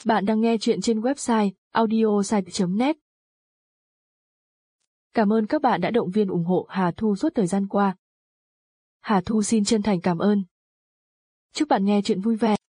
Bạn đang nghe chuyện trên website audiosite.net. Cảm ơn các bạn đã động viên ủng hộ Hà Thu suốt thời gian qua. Hà Thu xin chân thành cảm ơn. Chúc bạn nghe chuyện vui vẻ.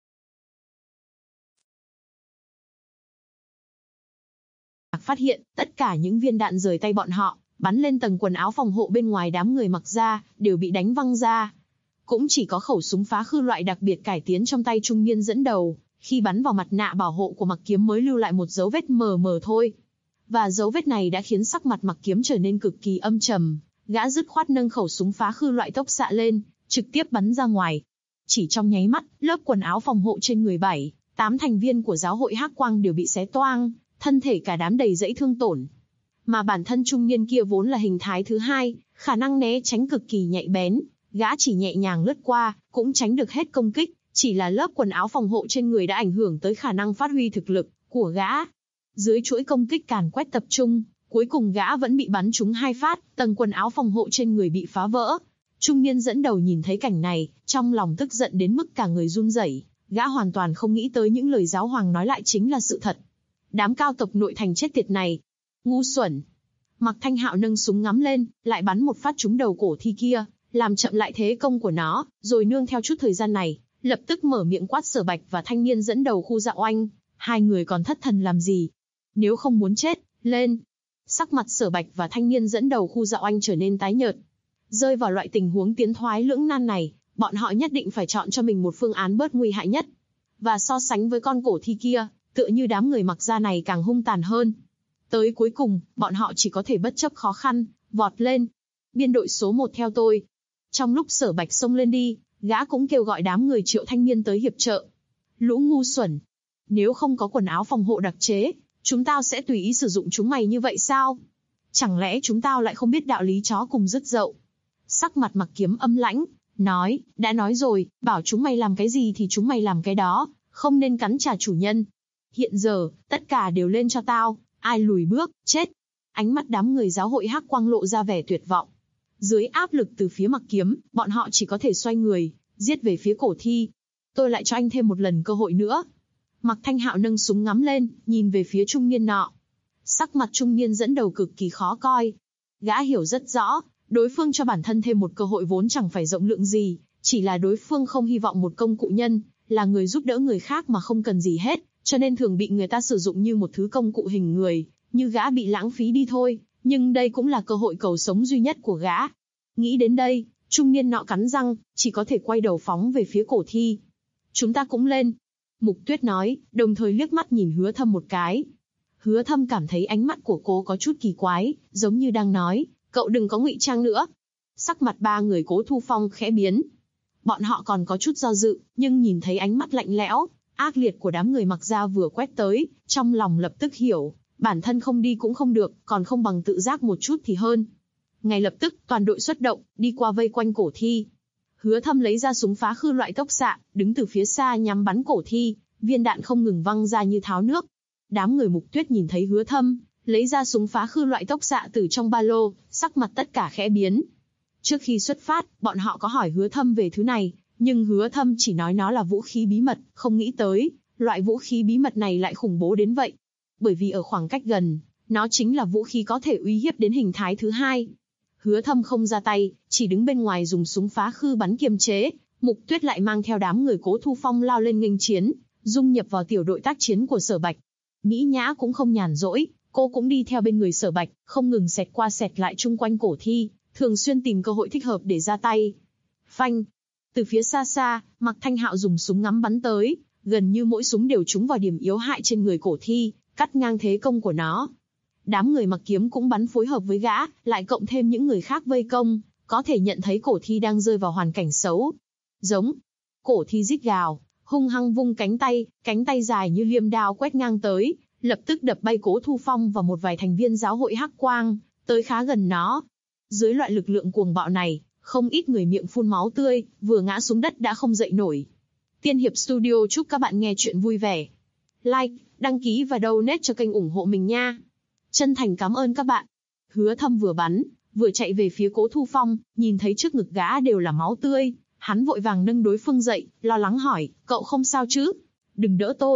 Phát hiện, tất cả những viên đạn rời tay bọn họ, bắn lên tầng quần áo phòng hộ bên ngoài đám người mặc ra, đều bị đánh văng ra. Cũng chỉ có khẩu súng phá khư loại đặc biệt cải tiến trong tay trung niên dẫn đầu, khi bắn vào mặt nạ bảo hộ của Mặc Kiếm mới lưu lại một dấu vết mờ mờ thôi. Và dấu vết này đã khiến sắc mặt Mặc Kiếm trở nên cực kỳ âm trầm, gã dứt khoát nâng khẩu súng phá khư loại tốc xạ lên, trực tiếp bắn ra ngoài. Chỉ trong nháy mắt, lớp quần áo phòng hộ trên người 7-8 thành viên của giáo hội Hắc Quang đều bị xé toang, thân thể cả đám đầy dẫy thương tổn. Mà bản thân trung niên kia vốn là hình thái thứ hai, khả năng né tránh cực kỳ nhạy bén, gã chỉ nhẹ nhàng lướt qua, cũng tránh được hết công kích, chỉ là lớp quần áo phòng hộ trên người đã ảnh hưởng tới khả năng phát huy thực lực của gã. Dưới chuỗi công kích càn quét tập trung, cuối cùng gã vẫn bị bắn trúng 2 phát, tầng quần áo phòng hộ trên người bị phá vỡ. Trung niên dẫn đầu nhìn thấy cảnh này, trong lòng tức giận đến mức cả người run rẩy, gã hoàn toàn không nghĩ tới những lời giáo hoàng nói lại chính là sự thật. Đám cao tộc nội thành chết tiệt này, ngu xuẩn. Mạc Thanh Hạo nâng súng ngắm lên, lại bắn một phát trúng đầu cổ thi kia, làm chậm lại thế công của nó, rồi nương theo chút thời gian này, lập tức mở miệng quát Sở Bạch và thanh niên dẫn đầu khu Dạ Oanh, hai người còn thất thần làm gì? Nếu không muốn chết, lên. Sắc mặt Sở Bạch và thanh niên dẫn đầu khu Dạ Oanh trở nên tái nhợt. Rơi vào loại tình huống tiến thoái lưỡng nan này, bọn họ nhất định phải chọn cho mình một phương án bớt nguy hại nhất. Và so sánh với con cổ thi kia, tựa như đám người mặc da này càng hung tàn hơn. Tới cuối cùng, bọn họ chỉ có thể bất chấp khó khăn, vọt lên. Biên đội số 1 theo tôi. Trong lúc Sở Bạch xông lên đi, gã cũng kêu gọi đám người Triệu thanh niên tới hiệp trợ. Lũ ngu xuẩn. Nếu không có quần áo phòng hộ đặc chế, chúng tao sẽ tùy ý sử dụng chúng mày như vậy sao? Chẳng lẽ chúng tao lại không biết đạo lý chó cùng rứt dậu? Sắc mặt Mặc Kiếm âm lãnh, nói, đã nói rồi, bảo chúng mày làm cái gì thì chúng mày làm cái đó, không nên cắn trả chủ nhân. Hiện giờ, tất cả đều lên cho tao, ai lùi bước, chết. Ánh mắt đám người giáo hội Hắc Quang lộ ra vẻ tuyệt vọng. Dưới áp lực từ phía Mặc Kiếm, bọn họ chỉ có thể xoay người, giết về phía cổ thi. Tôi lại cho anh thêm một lần cơ hội nữa. Mạc Thanh Hạo nâng súng ngắm lên, nhìn về phía trung niên nọ. Sắc mặt trung niên dẫn đầu cực kỳ khó coi. Gã hiểu rất rõ, đối phương cho bản thân thêm một cơ hội vốn chẳng phải rộng lượng gì, chỉ là đối phương không hy vọng một công cụ nhân, là người giúp đỡ người khác mà không cần gì hết, cho nên thường bị người ta sử dụng như một thứ công cụ hình người, như gã bị lãng phí đi thôi. Nhưng đây cũng là cơ hội cầu sống duy nhất của gã. Nghĩ đến đây, trung niên nọ cắn răng, chỉ có thể quay đầu phóng về phía cổ thi. Chúng ta cũng lên. Mục Tuyết nói, đồng thời liếc mắt nhìn Hứa Thâm một cái. Hứa Thâm cảm thấy ánh mắt của cô có chút kỳ quái, giống như đang nói, cậu đừng có ngụy trang nữa. Sắc mặt ba người Cố Thu Phong khẽ biến. Bọn họ còn có chút do dự, nhưng nhìn thấy ánh mắt lạnh lẽo, ác liệt của đám người mặc da vừa quét tới, trong lòng lập tức hiểu. Bản thân không đi cũng không được, còn không bằng tự giác một chút thì hơn. Ngay lập tức, toàn đội xuất động, đi qua vây quanh cổ thi. Hứa Thâm lấy ra súng phá khư loại tốc xạ, đứng từ phía xa nhắm bắn cổ thi, viên đạn không ngừng văng ra như tháo nước. Đám người Mục Tuyết nhìn thấy Hứa Thâm, lấy ra súng phá khư loại tốc xạ từ trong ba lô, sắc mặt tất cả khẽ biến. Trước khi xuất phát, bọn họ có hỏi Hứa Thâm về thứ này, nhưng Hứa Thâm chỉ nói nó là vũ khí bí mật, không nghĩ tới, loại vũ khí bí mật này lại khủng bố đến vậy. Bởi vì ở khoảng cách gần, nó chính là vũ khí có thể uy hiếp đến hình thái thứ hai. Hứa Thâm không ra tay, chỉ đứng bên ngoài dùng súng phá khư bắn kiềm chế. Mục Tuyết lại mang theo đám người Cố Thu Phong lao lên nghênh chiến, dung nhập vào tiểu đội tác chiến của Sở Bạch. Mỹ Nhã cũng không nhàn rỗi, cô cũng đi theo bên người Sở Bạch, không ngừng xẹt qua xẹt lại chung quanh cổ thi, thường xuyên tìm cơ hội thích hợp để ra tay. Phanh! Từ phía xa xa, Mạc Thanh Hạo dùng súng ngắm bắn tới, gần như mỗi súng đều trúng vào điểm yếu hại trên người cổ thi, cắt ngang thế công của nó. Đám người Mặc Kiếm cũng bắn phối hợp với gã, lại cộng thêm những người khác vây công, có thể nhận thấy cổ thi đang rơi vào hoàn cảnh xấu. Giống. Cổ thi rít gào, hung hăng vung cánh tay dài như liêm đao quét ngang tới, lập tức đập bay Cố Thu Phong và một vài thành viên giáo hội Hắc Quang, tới khá gần nó. Dưới loại lực lượng cuồng bạo này, không ít người miệng phun máu tươi, vừa ngã xuống đất đã không dậy nổi. Tiên Hiệp Studio chúc các bạn nghe chuyện vui vẻ. Like, đăng ký và donate cho kênh ủng hộ mình nha. Chân thành cảm ơn các bạn. Hứa Thâm vừa bắn, vừa chạy về phía Cố Thu Phong, nhìn thấy trước ngực gã đều là máu tươi, hắn vội vàng nâng đối phương dậy, lo lắng hỏi, cậu không sao chứ? Đừng đỡ tôi.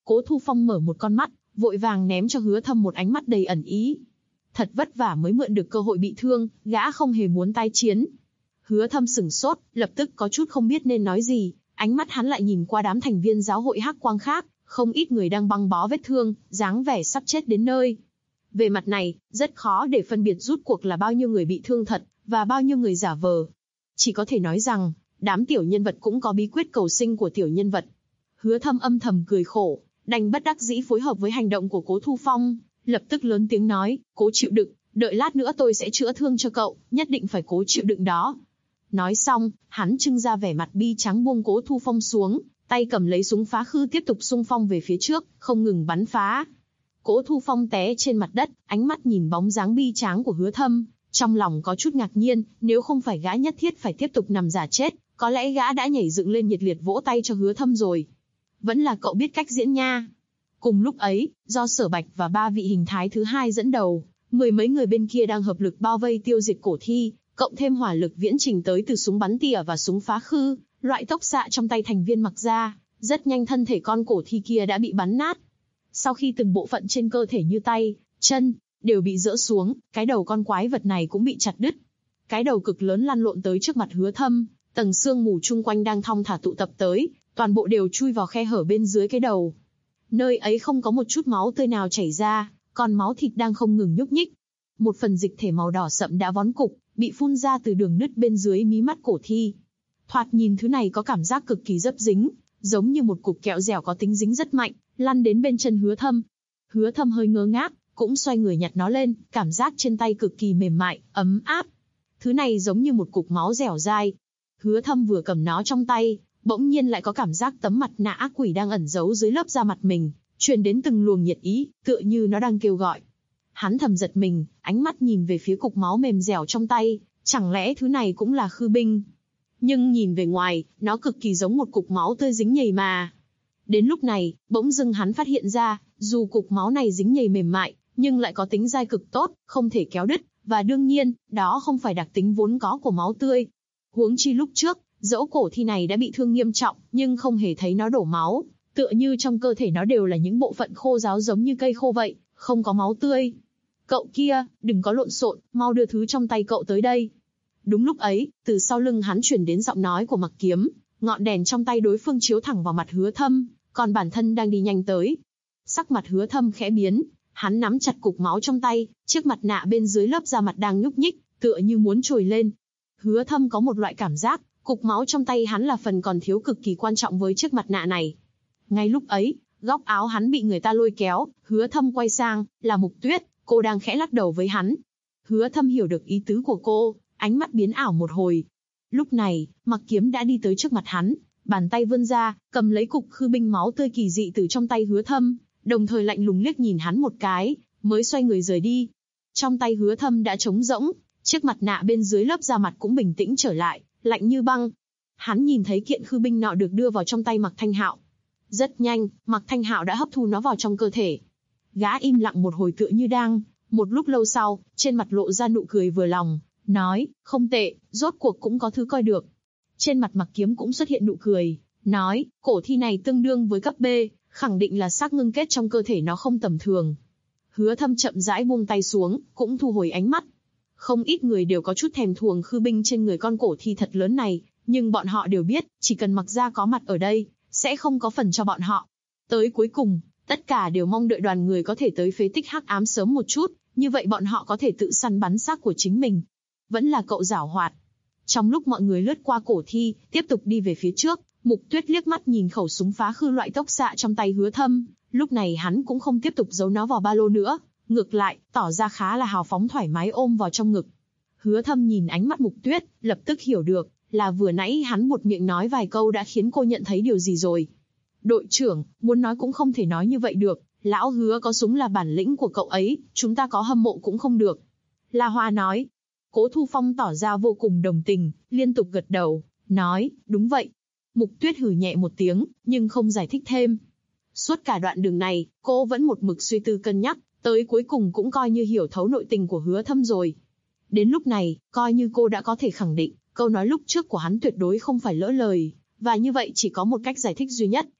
Cố Thu Phong mở một con mắt, vội vàng ném cho Hứa Thâm một ánh mắt đầy ẩn ý. Thật vất vả mới mượn được cơ hội bị thương, gã không hề muốn tái chiến. Hứa Thâm sửng sốt, lập tức có chút không biết nên nói gì, ánh mắt hắn lại nhìn qua đám thành viên giáo hội Hắc Quang khác, không ít người đang băng bó vết thương, dáng vẻ sắp chết đến nơi. Về mặt này, rất khó để phân biệt rút cuộc là bao nhiêu người bị thương thật, và bao nhiêu người giả vờ. Chỉ có thể nói rằng, đám tiểu nhân vật cũng có bí quyết cầu sinh của tiểu nhân vật. Hứa Thâm âm thầm cười khổ, đành bất đắc dĩ phối hợp với hành động của Cố Thu Phong, lập tức lớn tiếng nói, cố chịu đựng, đợi lát nữa tôi sẽ chữa thương cho cậu, nhất định phải cố chịu đựng đó. Nói xong, hắn trưng ra vẻ mặt bi trắng buông Cố Thu Phong xuống, tay cầm lấy súng phá khư tiếp tục xung phong về phía trước, không ngừng bắn phá. Cố Thu Phong té trên mặt đất, ánh mắt nhìn bóng dáng bi tráng của Hứa Thâm, trong lòng có chút ngạc nhiên, nếu không phải gã nhất thiết phải tiếp tục nằm giả chết, có lẽ gã đã nhảy dựng lên nhiệt liệt vỗ tay cho Hứa Thâm rồi. Vẫn là cậu biết cách diễn nha. Cùng lúc ấy, do Sở Bạch và 3 vị hình thái thứ hai dẫn đầu, mười mấy người bên kia đang hợp lực bao vây tiêu diệt cổ thi, cộng thêm hỏa lực viễn trình tới từ súng bắn tỉa và súng phá khư, loại tốc xạ trong tay thành viên mặc ra, rất nhanh thân thể con cổ thi kia đã bị bắn nát. Sau khi từng bộ phận trên cơ thể như tay, chân, đều bị rỡ xuống, cái đầu con quái vật này cũng bị chặt đứt. Cái đầu cực lớn lăn lộn tới trước mặt Hứa Thâm, tầng xương mù chung quanh đang thong thả tụ tập tới, toàn bộ đều chui vào khe hở bên dưới cái đầu. Nơi ấy không có một chút máu tươi nào chảy ra, còn máu thịt đang không ngừng nhúc nhích. Một phần dịch thể màu đỏ sậm đã vón cục, bị phun ra từ đường nứt bên dưới mí mắt cổ thi. Thoạt nhìn thứ này có cảm giác cực kỳ dấp dính, giống như một cục kẹo dẻo có tính dính rất mạnh, lăn đến bên chân Hứa Thâm. Hứa Thâm hơi ngơ ngác, cũng xoay người nhặt nó lên, cảm giác trên tay cực kỳ mềm mại, ấm áp. Thứ này giống như một cục máu dẻo dai. Hứa Thâm vừa cầm nó trong tay, bỗng nhiên lại có cảm giác tấm mặt nạ ác quỷ đang ẩn giấu dưới lớp da mặt mình, truyền đến từng luồng nhiệt ý, tựa như nó đang kêu gọi. Hắn thầm giật mình, ánh mắt nhìn về phía cục máu mềm dẻo trong tay, chẳng lẽ thứ này cũng là khư binh? Nhưng nhìn về ngoài, nó cực kỳ giống một cục máu tươi dính nhầy mà. Đến lúc này, bỗng dưng hắn phát hiện ra, dù cục máu này dính nhầy mềm mại, nhưng lại có tính dai cực tốt, không thể kéo đứt, và đương nhiên, đó không phải đặc tính vốn có của máu tươi. Huống chi lúc trước, dẫu cổ thi này đã bị thương nghiêm trọng, nhưng không hề thấy nó đổ máu, tựa như trong cơ thể nó đều là những bộ phận khô ráo giống như cây khô vậy, không có máu tươi. Cậu kia, đừng có lộn xộn, mau đưa thứ trong tay cậu tới đây. Đúng lúc ấy, từ sau lưng hắn chuyển đến giọng nói của Mặc Kiếm, ngọn đèn trong tay đối phương chiếu thẳng vào mặt Hứa Thâm, còn bản thân đang đi nhanh tới. Sắc mặt Hứa Thâm khẽ biến, hắn nắm chặt cục máu trong tay, chiếc mặt nạ bên dưới lớp da mặt đang nhúc nhích, tựa như muốn trồi lên. Hứa Thâm có một loại cảm giác, cục máu trong tay hắn là phần còn thiếu cực kỳ quan trọng với chiếc mặt nạ này. Ngay lúc ấy, góc áo hắn bị người ta lôi kéo, Hứa Thâm quay sang, là Mục Tuyết, cô đang khẽ lắc đầu với hắn. Hứa Thâm hiểu được ý tứ của cô, ánh mắt biến ảo một hồi. Lúc này, Mặc Kiếm đã đi tới trước mặt hắn, bàn tay vươn ra, cầm lấy cục khư binh máu tươi kỳ dị từ trong tay Hứa Thâm, đồng thời lạnh lùng liếc nhìn hắn một cái, mới xoay người rời đi. Trong tay Hứa Thâm đã trống rỗng, chiếc mặt nạ bên dưới lớp da mặt cũng bình tĩnh trở lại, lạnh như băng. Hắn nhìn thấy kiện khư binh nọ được đưa vào trong tay Mạc Thanh Hạo. Rất nhanh, Mạc Thanh Hạo đã hấp thu nó vào trong cơ thể. Gã im lặng một hồi tựa như đang, một lúc lâu sau, trên mặt lộ ra nụ cười vừa lòng, nói, không tệ, rốt cuộc cũng có thứ coi được. Trên mặt Mặc Kiếm cũng xuất hiện nụ cười, nói, cổ thi này tương đương với cấp B, khẳng định là xác ngưng kết trong cơ thể nó không tầm thường. Hứa Thâm chậm rãi buông tay xuống, cũng thu hồi ánh mắt. Không ít người đều có chút thèm thuồng khư binh trên người con cổ thi thật lớn này, nhưng bọn họ đều biết, chỉ cần Mặc gia có mặt ở đây, sẽ không có phần cho bọn họ. Tới cuối cùng, tất cả đều mong đợi đoàn người có thể tới phế tích hắc ám sớm một chút, như vậy bọn họ có thể tự săn bắn xác của chính mình. Vẫn là cậu giảo hoạt. Trong lúc mọi người lướt qua cổ thi, tiếp tục đi về phía trước, Mục Tuyết liếc mắt nhìn khẩu súng phá khư loại tốc xạ trong tay Hứa Thâm, lúc này hắn cũng không tiếp tục giấu nó vào ba lô nữa, ngược lại, tỏ ra khá là hào phóng thoải mái ôm vào trong ngực. Hứa Thâm nhìn ánh mắt Mục Tuyết, lập tức hiểu được, là vừa nãy hắn một miệng nói vài câu đã khiến cô nhận thấy điều gì rồi. Đội trưởng, muốn nói cũng không thể nói như vậy được, lão Hứa có súng là bản lĩnh của cậu ấy, chúng ta có hâm mộ cũng không được. La Hoa nói. Cố Thu Phong tỏ ra vô cùng đồng tình, liên tục gật đầu, nói, đúng vậy. Mục Tuyết hừ nhẹ một tiếng, nhưng không giải thích thêm. Suốt cả đoạn đường này, cô vẫn một mực suy tư cân nhắc, tới cuối cùng cũng coi như hiểu thấu nội tình của Hứa Thâm rồi. Đến lúc này, coi như cô đã có thể khẳng định, câu nói lúc trước của hắn tuyệt đối không phải lỡ lời, và như vậy chỉ có một cách giải thích duy nhất,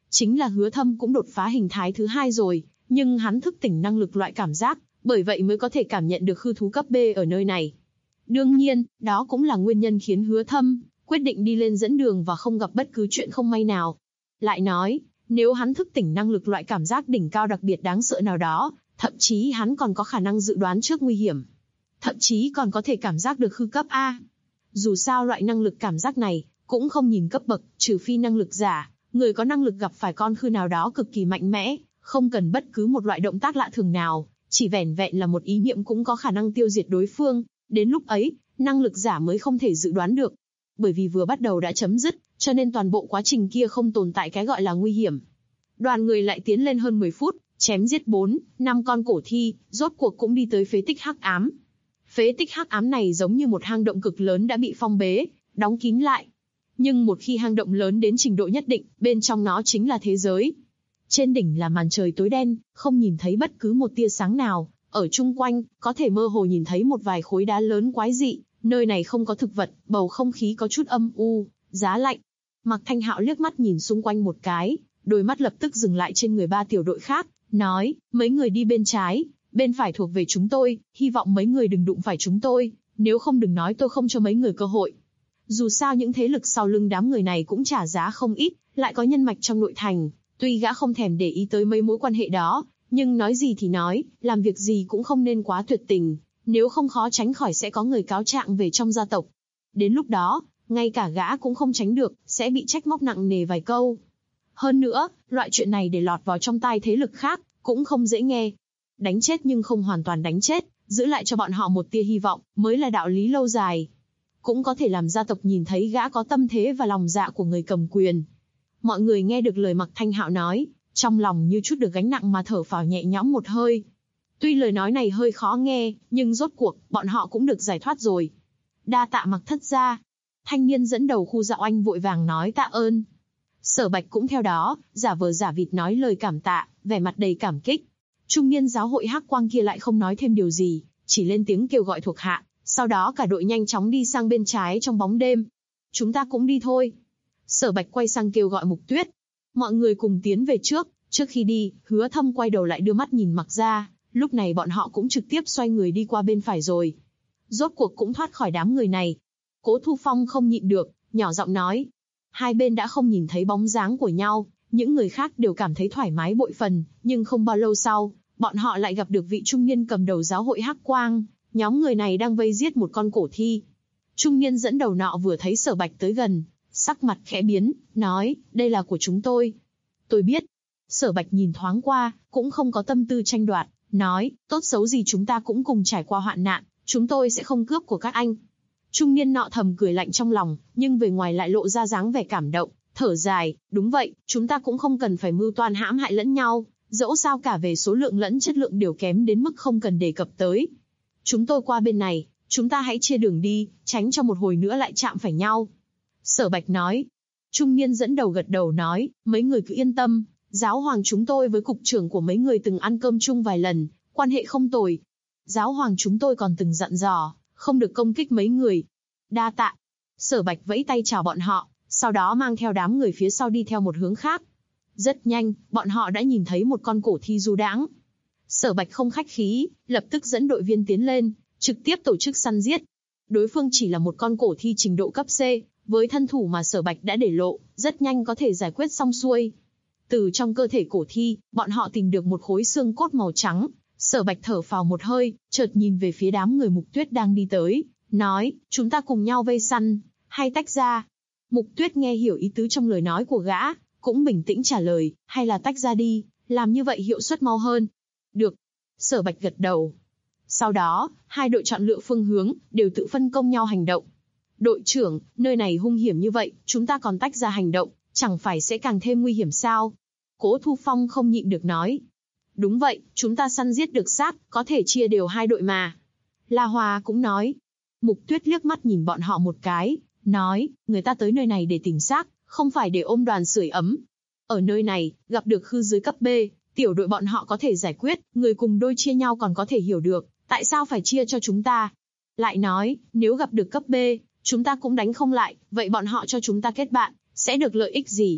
Chính là Hứa Thâm cũng đột phá hình thái thứ 2 rồi, nhưng hắn thức tỉnh năng lực loại cảm giác, bởi vậy mới có thể cảm nhận được hư thú cấp B ở nơi này. Đương nhiên, đó cũng là nguyên nhân khiến Hứa Thâm quyết định đi lên dẫn đường và không gặp bất cứ chuyện không may nào. Lại nói, nếu hắn thức tỉnh năng lực loại cảm giác đỉnh cao đặc biệt đáng sợ nào đó, thậm chí hắn còn có khả năng dự đoán trước nguy hiểm. Thậm chí còn có thể cảm giác được hư cấp A. Dù sao loại năng lực cảm giác này, cũng không nhìn cấp bậc, trừ phi năng lực giả, người có năng lực gặp phải con khư nào đó cực kỳ mạnh mẽ, không cần bất cứ một loại động tác lạ thường nào, chỉ vẻn vẹn là một ý niệm cũng có khả năng tiêu diệt đối phương, đến lúc ấy, năng lực giả mới không thể dự đoán được. Bởi vì vừa bắt đầu đã chấm dứt, cho nên toàn bộ quá trình kia không tồn tại cái gọi là nguy hiểm. Đoàn người lại tiến lên hơn 10 phút, chém giết 4, 5 con cổ thi, rốt cuộc cũng đi tới phế tích hắc ám. Phế tích hắc ám này giống như một hang động cực lớn đã bị phong bế, đóng kín lại. Nhưng một khi hang động lớn đến trình độ nhất định, bên trong nó chính là thế giới. Trên đỉnh là màn trời tối đen, không nhìn thấy bất cứ một tia sáng nào. Ở chung quanh, có thể mơ hồ nhìn thấy một vài khối đá lớn quái dị. Nơi này không có thực vật, bầu không khí có chút âm u, giá lạnh. Mạc Thanh Hạo liếc mắt nhìn xung quanh một cái, đôi mắt lập tức dừng lại trên người 3 tiểu đội khác, nói, mấy người đi bên trái, bên phải thuộc về chúng tôi, hy vọng mấy người đừng đụng phải chúng tôi, nếu không đừng nói tôi không cho mấy người cơ hội. Dù sao những thế lực sau lưng đám người này cũng trả giá không ít, lại có nhân mạch trong nội thành, tuy gã không thèm để ý tới mấy mối quan hệ đó, nhưng nói gì thì nói, làm việc gì cũng không nên quá tuyệt tình, nếu không khó tránh khỏi sẽ có người cáo trạng về trong gia tộc. Đến lúc đó, ngay cả gã cũng không tránh được, sẽ bị trách móc nặng nề vài câu. Hơn nữa, loại chuyện này để lọt vào trong tai thế lực khác, cũng không dễ nghe. Đánh chết nhưng không hoàn toàn đánh chết, giữ lại cho bọn họ một tia hy vọng, mới là đạo lý lâu dài. Cũng có thể làm gia tộc nhìn thấy gã có tâm thế và lòng dạ của người cầm quyền. Mọi người nghe được lời Mạc Thanh Hạo nói, trong lòng như chút được gánh nặng mà thở phào nhẹ nhõm một hơi. Tuy lời nói này hơi khó nghe, nhưng rốt cuộc, bọn họ cũng được giải thoát rồi. Đa tạ Mạc thất gia. Thanh niên dẫn đầu khu dạo anh vội vàng nói tạ ơn. Sở Bạch cũng theo đó, giả vờ giả vịt nói lời cảm tạ, vẻ mặt đầy cảm kích. Trung niên giáo hội hắc quang kia lại không nói thêm điều gì, chỉ lên tiếng kêu gọi thuộc hạ, sau đó cả đội nhanh chóng đi sang bên trái trong bóng đêm. Chúng ta cũng đi thôi. Sở Bạch quay sang kêu gọi Mục Tuyết. Mọi người cùng tiến về trước, trước khi đi, Hứa Thâm quay đầu lại đưa mắt nhìn Mạc gia, lúc này bọn họ cũng trực tiếp xoay người đi qua bên phải rồi. Rốt cuộc cũng thoát khỏi đám người này. Cố Thu Phong không nhịn được, nhỏ giọng nói. Hai bên đã không nhìn thấy bóng dáng của nhau, những người khác đều cảm thấy thoải mái bội phần, nhưng không bao lâu sau, bọn họ lại gặp được vị trung niên cầm đầu giáo hội Hắc Quang, nhóm người này đang vây giết một con cổ thi. Trung niên dẫn đầu nọ vừa thấy Sở Bạch tới gần, sắc mặt khẽ biến, nói, đây là của chúng tôi. Tôi biết. Sở Bạch nhìn thoáng qua, cũng không có tâm tư tranh đoạt, nói, tốt xấu gì chúng ta cũng cùng trải qua hoạn nạn, chúng tôi sẽ không cướp của các anh. Trung niên nọ thầm cười lạnh trong lòng, nhưng về ngoài lại lộ ra dáng vẻ cảm động, thở dài, đúng vậy, chúng ta cũng không cần phải mưu toan hãm hại lẫn nhau, dẫu sao cả về số lượng lẫn chất lượng đều kém đến mức không cần đề cập tới. Chúng tôi qua bên này, chúng ta hãy chia đường đi, tránh cho một hồi nữa lại chạm phải nhau. Sở Bạch nói. Trung niên dẫn đầu gật đầu nói, mấy người cứ yên tâm, giáo hoàng chúng tôi với cục trưởng của mấy người từng ăn cơm chung vài lần, quan hệ không tồi. Giáo hoàng chúng tôi còn từng dặn dò, không được công kích mấy người. Đa tạ. Sở Bạch vẫy tay chào bọn họ, sau đó mang theo đám người phía sau đi theo một hướng khác. Rất nhanh, bọn họ đã nhìn thấy một con cổ thi du đãng. Sở Bạch không khách khí, lập tức dẫn đội viên tiến lên, trực tiếp tổ chức săn giết. Đối phương chỉ là một con cổ thi trình độ cấp C, với thân thủ mà Sở Bạch đã để lộ, rất nhanh có thể giải quyết xong xuôi. Từ trong cơ thể cổ thi, bọn họ tìm được một khối xương cốt màu trắng. Sở Bạch thở phào một hơi, chợt nhìn về phía đám người Mục Tuyết đang đi tới, nói, chúng ta cùng nhau vây săn, hay tách ra. Mục Tuyết nghe hiểu ý tứ trong lời nói của gã, cũng bình tĩnh trả lời, hay là tách ra đi, làm như vậy hiệu suất mau hơn. Được. Sở Bạch gật đầu. Sau đó, hai đội chọn lựa phương hướng, đều tự phân công nhau hành động. Đội trưởng, nơi này hung hiểm như vậy, chúng ta còn tách ra hành động, chẳng phải sẽ càng thêm nguy hiểm sao? Cố Thu Phong không nhịn được nói. Đúng vậy, chúng ta săn giết được xác, có thể chia đều hai đội mà. La Hoa cũng nói. Mục Tuyết liếc mắt nhìn bọn họ một cái, nói, người ta tới nơi này để tìm xác, không phải để ôm đoàn sưởi ấm. Ở nơi này, gặp được khư dưới cấp B, tiểu đội bọn họ có thể giải quyết, người cùng đôi chia nhau còn có thể hiểu được, tại sao phải chia cho chúng ta. Lại nói, nếu gặp được cấp B, chúng ta cũng đánh không lại, vậy bọn họ cho chúng ta kết bạn, sẽ được lợi ích gì?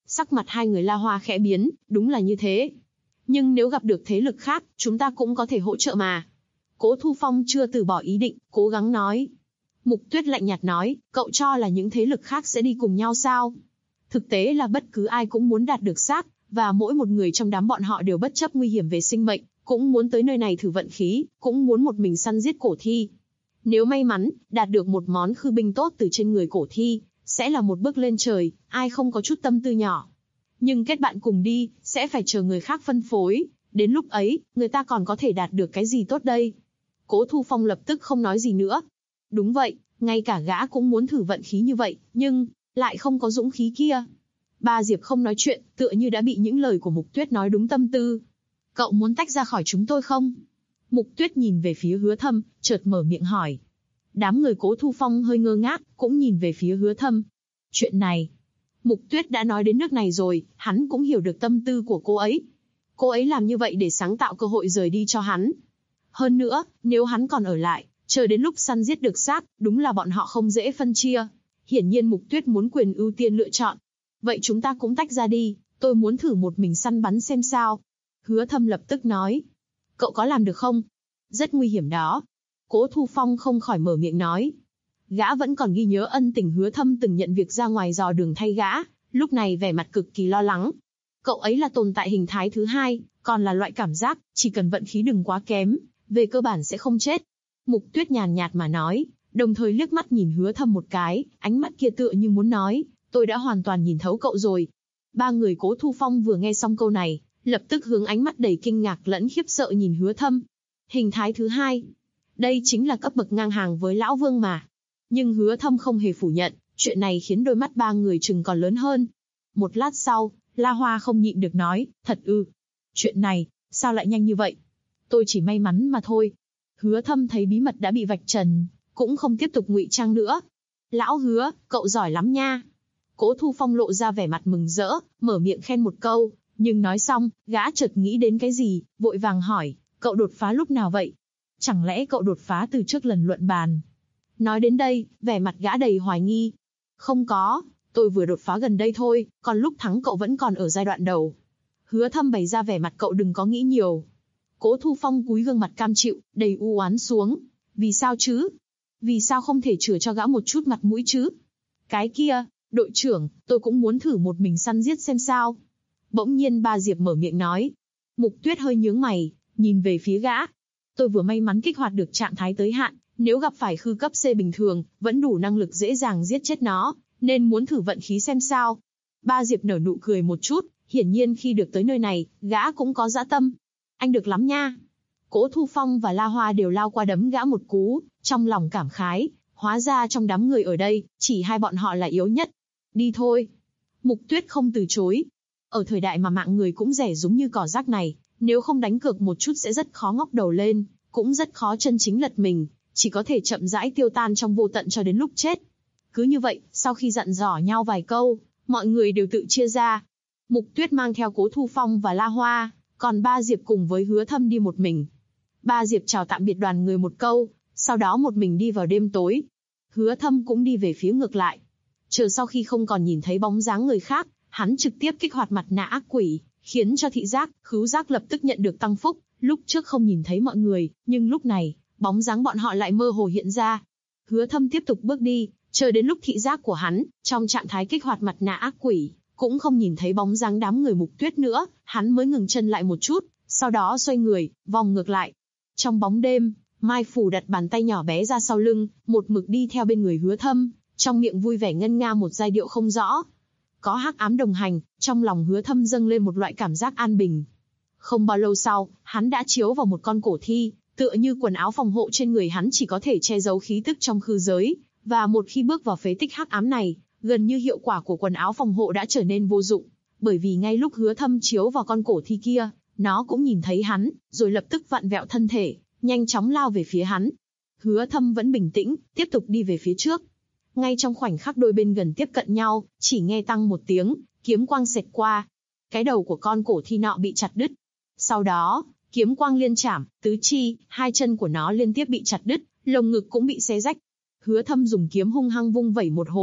Sắc mặt hai người La Hoa khẽ biến, đúng là như thế. Nhưng nếu gặp được thế lực khác, chúng ta cũng có thể hỗ trợ mà. Cố Thu Phong chưa từ bỏ ý định, cố gắng nói. Mục Tuyết lạnh nhạt nói, cậu cho là những thế lực khác sẽ đi cùng nhau sao? Thực tế là bất cứ ai cũng muốn đạt được xác, và mỗi một người trong đám bọn họ đều bất chấp nguy hiểm về sinh mệnh, cũng muốn tới nơi này thử vận khí, cũng muốn một mình săn giết cổ thi. Nếu may mắn, đạt được một món khư binh tốt từ trên người cổ thi, sẽ là một bước lên trời, ai không có chút tâm tư nhỏ. Nhưng kết bạn cùng đi, sẽ phải chờ người khác phân phối, đến lúc ấy, người ta còn có thể đạt được cái gì tốt đây? Cố Thu Phong lập tức không nói gì nữa. Đúng vậy, ngay cả gã cũng muốn thử vận khí như vậy, nhưng lại không có dũng khí kia. Ba Diệp không nói chuyện, tựa như đã bị những lời của Mục Tuyết nói đúng tâm tư. Cậu muốn tách ra khỏi chúng tôi không? Mục Tuyết nhìn về phía Hứa Thâm, chợt mở miệng hỏi. Đám người Cố Thu Phong hơi ngơ ngác, cũng nhìn về phía Hứa Thâm. Chuyện này, Mục Tuyết đã nói đến nước này rồi, hắn cũng hiểu được tâm tư của cô ấy. Cô ấy làm như vậy để sáng tạo cơ hội rời đi cho hắn. Hơn nữa, nếu hắn còn ở lại, chờ đến lúc săn giết được xác, đúng là bọn họ không dễ phân chia. Hiển nhiên Mục Tuyết muốn quyền ưu tiên lựa chọn. Vậy chúng ta cũng tách ra đi, tôi muốn thử một mình săn bắn xem sao. Hứa Thâm lập tức nói. Cậu có làm được không? Rất nguy hiểm đó. Cố Thu Phong không khỏi mở miệng nói. Gã vẫn còn ghi nhớ ân tình Hứa Thâm từng nhận việc ra ngoài dò đường thay gã, lúc này vẻ mặt cực kỳ lo lắng. Cậu ấy là tồn tại hình thái thứ hai, còn là loại cảm giác, chỉ cần vận khí đừng quá kém, về cơ bản sẽ không chết. Mục Tuyết nhàn nhạt mà nói, đồng thời liếc mắt nhìn Hứa Thâm một cái, ánh mắt kia tựa như muốn nói, tôi đã hoàn toàn nhìn thấu cậu rồi. Ba người Cố Thu Phong vừa nghe xong câu này, lập tức hướng ánh mắt đầy kinh ngạc lẫn khiếp sợ nhìn Hứa Thâm. Hình thái thứ hai, đây chính là cấp bậc ngang hàng với Lão Vương mà. Nhưng Hứa Thâm không hề phủ nhận, chuyện này khiến đôi mắt ba người chừng còn lớn hơn. Một lát sau, La Hoa không nhịn được nói, thật ư. Chuyện này, sao lại nhanh như vậy? Tôi chỉ may mắn mà thôi. Hứa Thâm thấy bí mật đã bị vạch trần, cũng không tiếp tục ngụy trang nữa. Lão Hứa, cậu giỏi lắm nha. Cố Thu Phong lộ ra vẻ mặt mừng rỡ, mở miệng khen một câu, nhưng nói xong, gã chợt nghĩ đến cái gì, vội vàng hỏi, cậu đột phá lúc nào vậy? Chẳng lẽ cậu đột phá từ trước lần luận bàn? Nói đến đây, vẻ mặt gã đầy hoài nghi. Không có, tôi vừa đột phá gần đây thôi, còn lúc thắng cậu vẫn còn ở giai đoạn đầu. Hứa Thâm bày ra vẻ mặt cậu đừng có nghĩ nhiều. Cố Thu Phong cúi gương mặt cam chịu, đầy u oán xuống. Vì sao chứ? Vì sao không thể chừa cho gã một chút mặt mũi chứ? Cái kia, đội trưởng, tôi cũng muốn thử một mình săn giết xem sao. Bỗng nhiên Ba Diệp mở miệng nói. Mục Tuyết hơi nhướng mày, nhìn về phía gã. Tôi vừa may mắn kích hoạt được trạng thái tới hạn, nếu gặp phải khư cấp C bình thường, vẫn đủ năng lực dễ dàng giết chết nó, nên muốn thử vận khí xem sao. Ba Diệp nở nụ cười một chút, hiển nhiên khi được tới nơi này, gã cũng có dã tâm. Anh được lắm nha. Cố Thu Phong và La Hoa đều lao qua đấm gã một cú, trong lòng cảm khái, hóa ra trong đám người ở đây, chỉ hai bọn họ là yếu nhất. Đi thôi. Mục Tuyết không từ chối. Ở thời đại mà mạng người cũng rẻ rúng như cỏ rác này, nếu không đánh cược một chút sẽ rất khó ngóc đầu lên, cũng rất khó chân chính lật mình, chỉ có thể chậm rãi tiêu tan trong vô tận cho đến lúc chết. Cứ như vậy, sau khi dặn dò nhau vài câu, mọi người đều tự chia ra. Mục Tuyết mang theo Cố Thu Phong và La Hoa, còn Ba Diệp cùng với Hứa Thâm đi một mình. Ba Diệp chào tạm biệt đoàn người một câu, sau đó một mình đi vào đêm tối. Hứa Thâm cũng đi về phía ngược lại. Chờ sau khi không còn nhìn thấy bóng dáng người khác, hắn trực tiếp kích hoạt mặt nạ ác quỷ, khiến cho thị giác, khứu giác lập tức nhận được tăng phúc. Lúc trước không nhìn thấy mọi người, nhưng lúc này, bóng dáng bọn họ lại mơ hồ hiện ra. Hứa Thâm tiếp tục bước đi, chờ đến lúc thị giác của hắn, trong trạng thái kích hoạt mặt nạ ác quỷ, cũng không nhìn thấy bóng dáng đám người Mục Tuyết nữa, hắn mới ngừng chân lại một chút, sau đó xoay người, vòng ngược lại. Trong bóng đêm, Mai Phủ đặt bàn tay nhỏ bé ra sau lưng, một mực đi theo bên người Hứa Thâm, trong miệng vui vẻ ngân nga một giai điệu không rõ. Có hắc ám đồng hành, trong lòng Hứa Thâm dâng lên một loại cảm giác an bình. Không bao lâu sau, hắn đã chiếu vào một con cổ thi, tựa như quần áo phòng hộ trên người hắn chỉ có thể che giấu khí tức trong khư giới, và một khi bước vào phế tích hắc ám này, gần như hiệu quả của quần áo phòng hộ đã trở nên vô dụng, bởi vì ngay lúc Hứa Thâm chiếu vào con cổ thi kia, nó cũng nhìn thấy hắn, rồi lập tức vặn vẹo thân thể, nhanh chóng lao về phía hắn. Hứa Thâm vẫn bình tĩnh, tiếp tục đi về phía trước. Ngay trong khoảnh khắc đôi bên gần tiếp cận nhau, chỉ nghe tăng một tiếng, kiếm quang xẹt qua. Cái đầu của con cổ thi nọ bị chặt đứt. Sau đó, kiếm quang liên chảm, tứ chi, hai chân của nó liên tiếp bị chặt đứt, lồng ngực cũng bị xé rách. Hứa Thâm dùng kiếm hung hăng vung vẩy một hồi,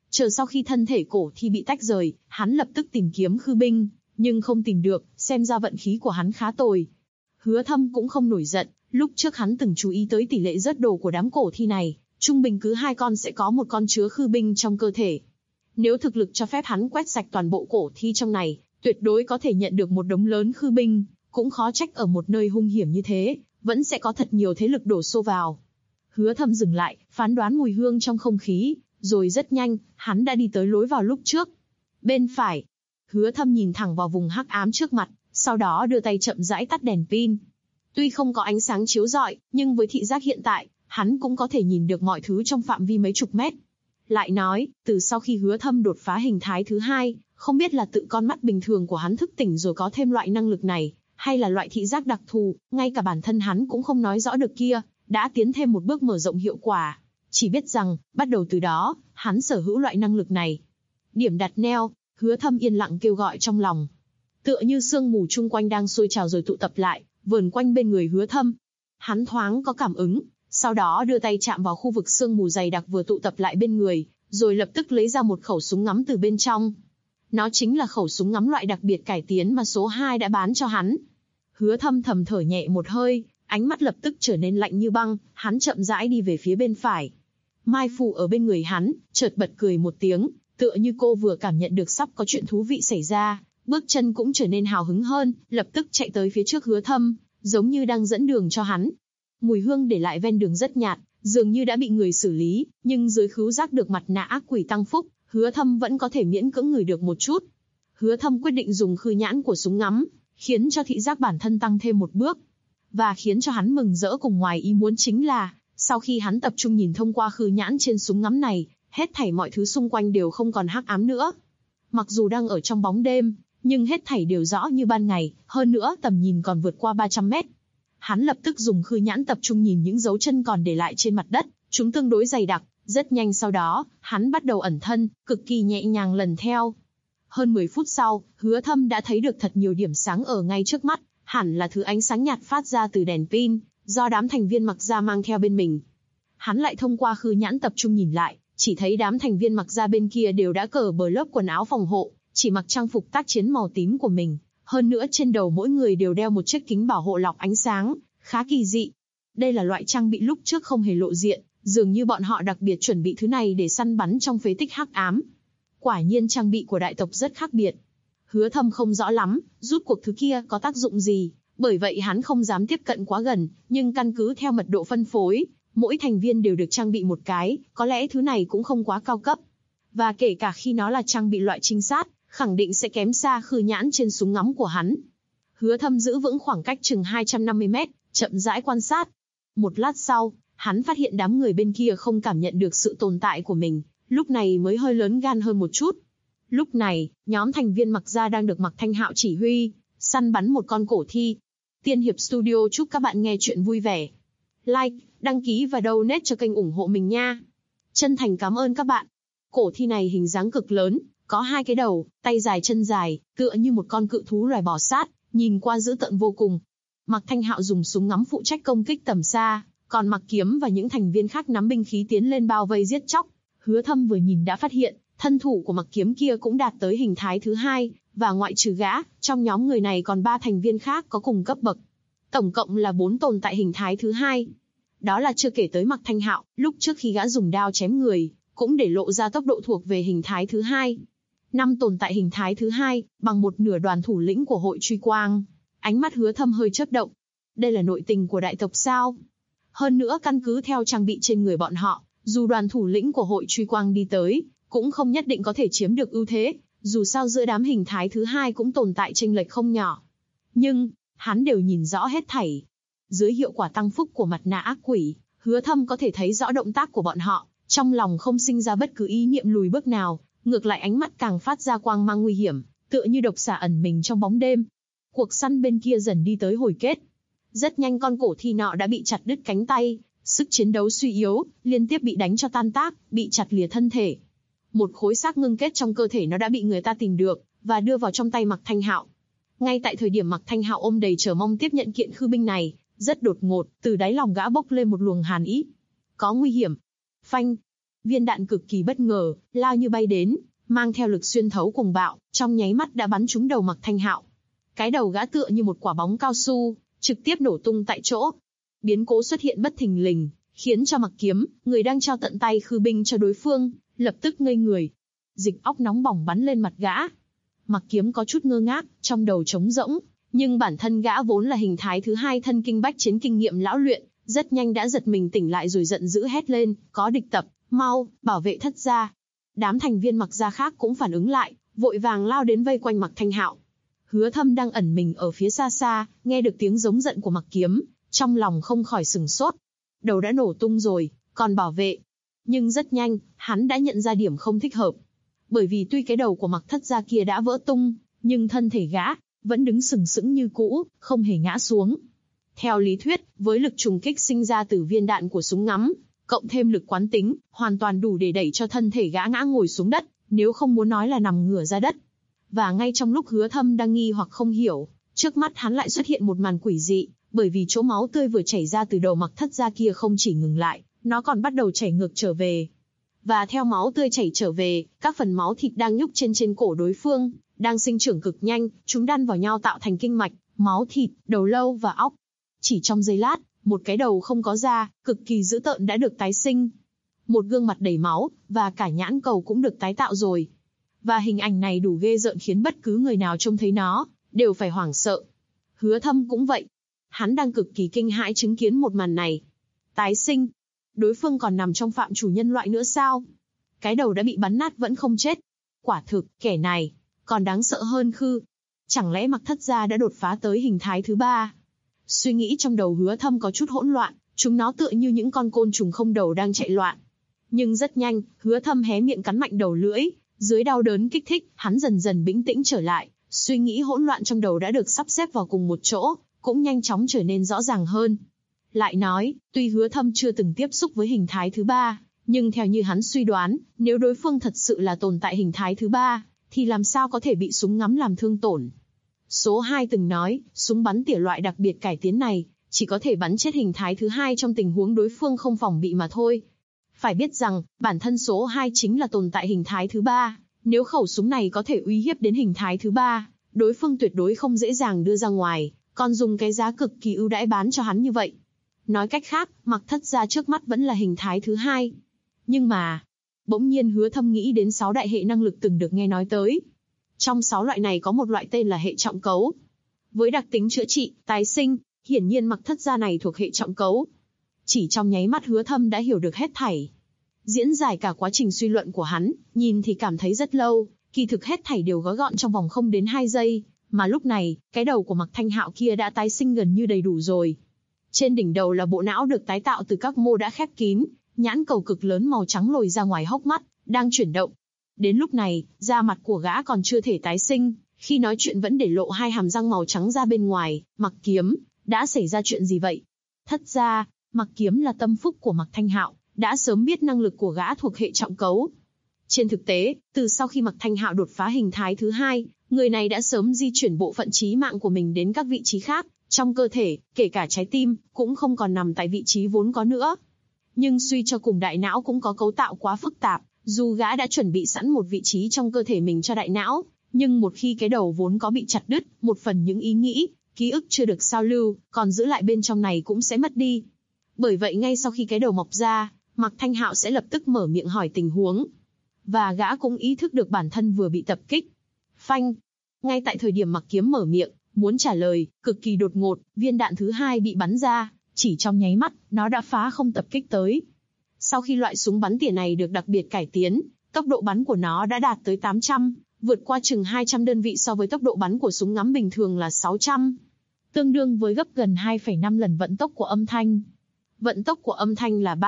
Chờ sau khi thân thể cổ thi bị tách rời, hắn lập tức tìm kiếm Khư binh, nhưng không tìm được, xem ra vận khí của hắn khá tồi. Hứa Thâm cũng không nổi giận, lúc trước hắn từng chú ý tới tỷ lệ rớt đồ của đám cổ thi này, trung bình cứ 2 con sẽ có một con chứa Khư binh trong cơ thể. Nếu thực lực cho phép hắn quét sạch toàn bộ cổ thi trong này, tuyệt đối có thể nhận được một đống lớn Khư binh, cũng khó trách ở một nơi hung hiểm như thế, vẫn sẽ có thật nhiều thế lực đổ xô vào. Hứa Thâm dừng lại, phán đoán mùi hương trong không khí, rồi rất nhanh, hắn đã đi tới lối vào lúc trước. Bên phải, Hứa Thâm nhìn thẳng vào vùng hắc ám trước mặt, sau đó đưa tay chậm rãi tắt đèn pin. Tuy không có ánh sáng chiếu rọi, nhưng với thị giác hiện tại, hắn cũng có thể nhìn được mọi thứ trong phạm vi mấy chục mét. Lại nói, từ sau khi Hứa Thâm đột phá hình thái thứ 2, không biết là tự con mắt bình thường của hắn thức tỉnh rồi có thêm loại năng lực này, hay là loại thị giác đặc thù, ngay cả bản thân hắn cũng không nói rõ được kia, đã tiến thêm một bước mở rộng hiệu quả. Chỉ biết rằng, bắt đầu từ đó, hắn sở hữu loại năng lực này. Điểm đặt neo, Hứa Thâm yên lặng kêu gọi trong lòng. Tựa như sương mù chung quanh đang sôi trào rồi tụ tập lại, vờn quanh bên người Hứa Thâm. Hắn thoáng có cảm ứng, sau đó đưa tay chạm vào khu vực sương mù dày đặc vừa tụ tập lại bên người, rồi lập tức lấy ra một khẩu súng ngắm từ bên trong. Nó chính là khẩu súng ngắm loại đặc biệt cải tiến mà số 2 đã bán cho hắn. Hứa Thâm thầm thở nhẹ một hơi, ánh mắt lập tức trở nên lạnh như băng, hắn chậm rãi đi về phía bên phải. Mai Phù ở bên người hắn, chợt bật cười một tiếng, tựa như cô vừa cảm nhận được sắp có chuyện thú vị xảy ra, bước chân cũng trở nên hào hứng hơn, lập tức chạy tới phía trước Hứa Thâm, giống như đang dẫn đường cho hắn. Mùi hương để lại ven đường rất nhạt, dường như đã bị người xử lý, nhưng dưới khứu giác được mặt nạ ác quỷ tăng phúc, Hứa Thâm vẫn có thể miễn cưỡng ngửi được một chút. Hứa Thâm quyết định dùng khư nhãn của súng ngắm, khiến cho thị giác bản thân tăng thêm một bước. Và khiến cho hắn mừng rỡ cùng ngoài ý muốn chính là, sau khi hắn tập trung nhìn thông qua khư nhãn trên súng ngắm này, hết thảy mọi thứ xung quanh đều không còn hắc ám nữa. Mặc dù đang ở trong bóng đêm, nhưng hết thảy đều rõ như ban ngày, hơn nữa tầm nhìn còn vượt qua 300 mét. Hắn lập tức dùng khư nhãn tập trung nhìn những dấu chân còn để lại trên mặt đất, chúng tương đối dày đặc, rất nhanh sau đó, hắn bắt đầu ẩn thân, cực kỳ nhẹ nhàng lần theo. Hơn 10 phút sau, Hứa Thâm đã thấy được thật nhiều điểm sáng ở ngay trước mắt, hẳn là thứ ánh sáng nhạt phát ra từ đèn pin, do đám thành viên mặc da mang theo bên mình. Hắn lại thông qua khư nhãn tập trung nhìn lại, chỉ thấy đám thành viên mặc da bên kia đều đã cởi bỏ lớp quần áo phòng hộ, chỉ mặc trang phục tác chiến màu tím của mình. Hơn nữa trên đầu mỗi người đều đeo một chiếc kính bảo hộ lọc ánh sáng, khá kỳ dị. Đây là loại trang bị lúc trước không hề lộ diện, dường như bọn họ đặc biệt chuẩn bị thứ này để săn bắn trong phế tích hắc ám. Quả nhiên trang bị của đại tộc rất khác biệt. Hứa Thâm không rõ lắm, rút cuộc thứ kia có tác dụng gì, bởi vậy hắn không dám tiếp cận quá gần, nhưng căn cứ theo mật độ phân phối, mỗi thành viên đều được trang bị một cái, có lẽ thứ này cũng không quá cao cấp. Và kể cả khi nó là trang bị loại trinh sát, khẳng định sẽ kém xa khư nhãn trên súng ngắm của hắn. Hứa Thâm giữ vững khoảng cách chừng 250 mét, chậm rãi quan sát. Một lát sau, hắn phát hiện đám người bên kia không cảm nhận được sự tồn tại của mình, lúc này mới hơi lớn gan hơn một chút. Lúc này, nhóm thành viên mặc da đang được Mạc Thanh Hạo chỉ huy, săn bắn một con cổ thi. Tiên Hiệp Studio chúc các bạn nghe chuyện vui vẻ. Like, đăng ký và donate cho kênh ủng hộ mình nha. Chân thành cảm ơn các bạn. Cổ thi này hình dáng cực lớn, có 2 cái đầu, tay dài chân dài, tựa như một con cự thú loài bò sát, nhìn qua dữ tợn vô cùng. Mạc Thanh Hạo dùng súng ngắm phụ trách công kích tầm xa, còn Mạc Kiếm và những thành viên khác nắm binh khí tiến lên bao vây giết chóc. Hứa Thâm vừa nhìn đã phát hiện, thân thủ của Mạc Kiếm kia cũng đạt tới hình thái thứ 2, và ngoại trừ gã, trong nhóm người này còn 3 thành viên khác có cùng cấp bậc. Tổng cộng là 4 tồn tại hình thái thứ 2. Đó là chưa kể tới Mạc Thanh Hạo, lúc trước khi gã dùng đao chém người, cũng để lộ ra tốc độ thuộc về hình thái thứ 2. 5 tồn tại hình thái thứ 2, bằng một nửa đoàn thủ lĩnh của hội truy quang. Ánh mắt Hứa Thâm hơi chớp động. Đây là nội tình của đại tộc sao? Hơn nữa căn cứ theo trang bị trên người bọn họ, dù đoàn thủ lĩnh của hội truy quang đi tới, cũng không nhất định có thể chiếm được ưu thế, dù sao giữa đám hình thái thứ 2 cũng tồn tại chênh lệch không nhỏ. Nhưng, hắn đều nhìn rõ hết thảy. Dưới hiệu quả tăng phúc của mặt nạ ác quỷ, Hứa Thâm có thể thấy rõ động tác của bọn họ, trong lòng không sinh ra bất cứ ý niệm lùi bước nào, ngược lại ánh mắt càng phát ra quang mang nguy hiểm, tựa như độc xà ẩn mình trong bóng đêm. Cuộc săn bên kia dần đi tới hồi kết. Rất nhanh con cổ thi nọ đã bị chặt đứt cánh tay, sức chiến đấu suy yếu, liên tiếp bị đánh cho tan tác, bị chặt lìa thân thể. Một khối xác ngưng kết trong cơ thể nó đã bị người ta tìm được, và đưa vào trong tay Mạc Thanh Hạo. Ngay tại thời điểm Mạc Thanh Hạo ôm đầy chờ mong tiếp nhận kiện khư binh này, rất đột ngột, từ đáy lòng gã bốc lên một luồng hàn ý. Có nguy hiểm. Phanh. Viên đạn cực kỳ bất ngờ, lao như bay đến, mang theo lực xuyên thấu cuồng bạo, trong nháy mắt đã bắn trúng đầu Mạc Thanh Hạo. Cái đầu gã tựa như một quả bóng cao su, trực tiếp nổ tung tại chỗ. Biến cố xuất hiện bất thình lình, khiến cho Mặc Kiếm, người đang trao tận tay khư binh cho đối phương, lập tức ngây người. Dịch óc nóng bỏng bắn lên mặt gã. Mặc Kiếm có chút ngơ ngác, trong đầu trống rỗng, nhưng bản thân gã vốn là hình thái thứ hai thân kinh bách chiến kinh nghiệm lão luyện, rất nhanh đã giật mình tỉnh lại rồi giận dữ hét lên, có địch tập, mau, bảo vệ thất gia. Đám thành viên Mặc gia khác cũng phản ứng lại, vội vàng lao đến vây quanh Mạc Thanh Hạo. Hứa Thâm đang ẩn mình ở phía xa xa, nghe được tiếng giống giận của Mặc Kiếm, trong lòng không khỏi sửng sốt. Đầu đã nổ tung rồi, còn bảo vệ. Nhưng rất nhanh, hắn đã nhận ra điểm không thích hợp. Bởi vì tuy cái đầu của Mạc thất gia kia đã vỡ tung, nhưng thân thể gã vẫn đứng sừng sững như cũ, không hề ngã xuống. Theo lý thuyết, với lực trùng kích sinh ra từ viên đạn của súng ngắm, cộng thêm lực quán tính, hoàn toàn đủ để đẩy cho thân thể gã ngã ngồi xuống đất, nếu không muốn nói là nằm ngửa ra đất. Và ngay trong lúc Hứa Thâm đang nghi hoặc không hiểu, trước mắt hắn lại xuất hiện một màn quỷ dị, bởi vì chỗ máu tươi vừa chảy ra từ đầu Mạc thất gia kia không chỉ ngừng lại, nó còn bắt đầu chảy ngược trở về. Và theo máu tươi chảy trở về, các phần máu thịt đang nhúc trên cổ đối phương, đang sinh trưởng cực nhanh, chúng đan vào nhau tạo thành kinh mạch, máu thịt, đầu lâu và óc. Chỉ trong giây lát, một cái đầu không có da, cực kỳ dữ tợn đã được tái sinh. Một gương mặt đầy máu, và cả nhãn cầu cũng được tái tạo rồi. Và hình ảnh này đủ ghê rợn khiến bất cứ người nào trông thấy nó, đều phải hoảng sợ. Hứa Thâm cũng vậy. Hắn đang cực kỳ kinh hãi chứng kiến một màn này. Tái sinh. Đối phương còn nằm trong phạm chủ nhân loại nữa sao? Cái đầu đã bị bắn nát vẫn không chết. Quả thực, kẻ này còn đáng sợ hơn Khư. Chẳng lẽ Mạc thất gia đã đột phá tới hình thái thứ 3? Suy nghĩ trong đầu Hứa Thâm có chút hỗn loạn, chúng nó tựa như những con côn trùng không đầu đang chạy loạn. Nhưng rất nhanh, Hứa Thâm hé miệng cắn mạnh đầu lưỡi, dưới đau đớn kích thích, hắn dần dần bình tĩnh trở lại, suy nghĩ hỗn loạn trong đầu đã được sắp xếp vào cùng một chỗ, cũng nhanh chóng trở nên rõ ràng hơn. Lại nói, tuy Hứa Thâm chưa từng tiếp xúc với hình thái thứ 3, nhưng theo như hắn suy đoán, nếu đối phương thật sự là tồn tại hình thái thứ 3, thì làm sao có thể bị súng ngắm làm thương tổn. Số 2 từng nói, súng bắn tỉa loại đặc biệt cải tiến này, chỉ có thể bắn chết hình thái thứ 2 trong tình huống đối phương không phòng bị mà thôi. Phải biết rằng, bản thân số 2 chính là tồn tại hình thái thứ 3, nếu khẩu súng này có thể uy hiếp đến hình thái thứ 3, đối phương tuyệt đối không dễ dàng đưa ra ngoài, còn dùng cái giá cực kỳ ưu đãi bán cho hắn như vậy. Nói cách khác, Mạc thất gia trước mắt vẫn là hình thái thứ 2. Nhưng mà, bỗng nhiên Hứa Thâm nghĩ đến 6 đại hệ năng lực từng được nghe nói tới. Trong 6 loại này có một loại tên là hệ trọng cấu. Với đặc tính chữa trị, tái sinh, hiển nhiên Mạc thất gia này thuộc hệ trọng cấu. Chỉ trong nháy mắt Hứa Thâm đã hiểu được hết thảy. Diễn giải cả quá trình suy luận của hắn, nhìn thì cảm thấy rất lâu, kỳ thực hết thảy đều gói gọn trong vòng không đến 2 giây, mà lúc này, cái đầu của Mạc Thanh Hạo kia đã tái sinh gần như đầy đủ rồi. Trên đỉnh đầu là bộ não được tái tạo từ các mô đã khép kín, nhãn cầu cực lớn màu trắng lồi ra ngoài hốc mắt, đang chuyển động. Đến lúc này, da mặt của gã còn chưa thể tái sinh, khi nói chuyện vẫn để lộ 2 hàm răng màu trắng ra bên ngoài. Mặc Kiếm, đã xảy ra chuyện gì vậy? Thất ra, Mặc Kiếm là tâm phúc của Mạc Thanh Hạo, đã sớm biết năng lực của gã thuộc hệ trọng cấu. Trên thực tế, từ sau khi Mạc Thanh Hạo đột phá hình thái thứ 2, người này đã sớm di chuyển bộ phận chí mạng của mình đến các vị trí khác, trong cơ thể, kể cả trái tim, cũng không còn nằm tại vị trí vốn có nữa. Nhưng suy cho cùng đại não cũng có cấu tạo quá phức tạp, dù gã đã chuẩn bị sẵn một vị trí trong cơ thể mình cho đại não, nhưng một khi cái đầu vốn có bị chặt đứt, một phần những ý nghĩ, ký ức chưa được sao lưu, còn giữ lại bên trong này cũng sẽ mất đi. Bởi vậy ngay sau khi cái đầu mọc ra, Mạc Thanh Hạo sẽ lập tức mở miệng hỏi tình huống. Và gã cũng ý thức được bản thân vừa bị tập kích. Phanh! Ngay tại thời điểm Mạc Kiếm mở miệng, muốn trả lời, cực kỳ đột ngột, viên đạn thứ 2 bị bắn ra, chỉ trong nháy mắt, nó đã phá không tập kích tới. Sau khi loại súng bắn tỉa này được đặc biệt cải tiến, tốc độ bắn của nó đã đạt tới 800, vượt qua chừng 200 đơn vị so với tốc độ bắn của súng ngắm bình thường là 600. Tương đương với gấp gần 2,5 lần vận tốc của âm thanh. Vận tốc của âm thanh là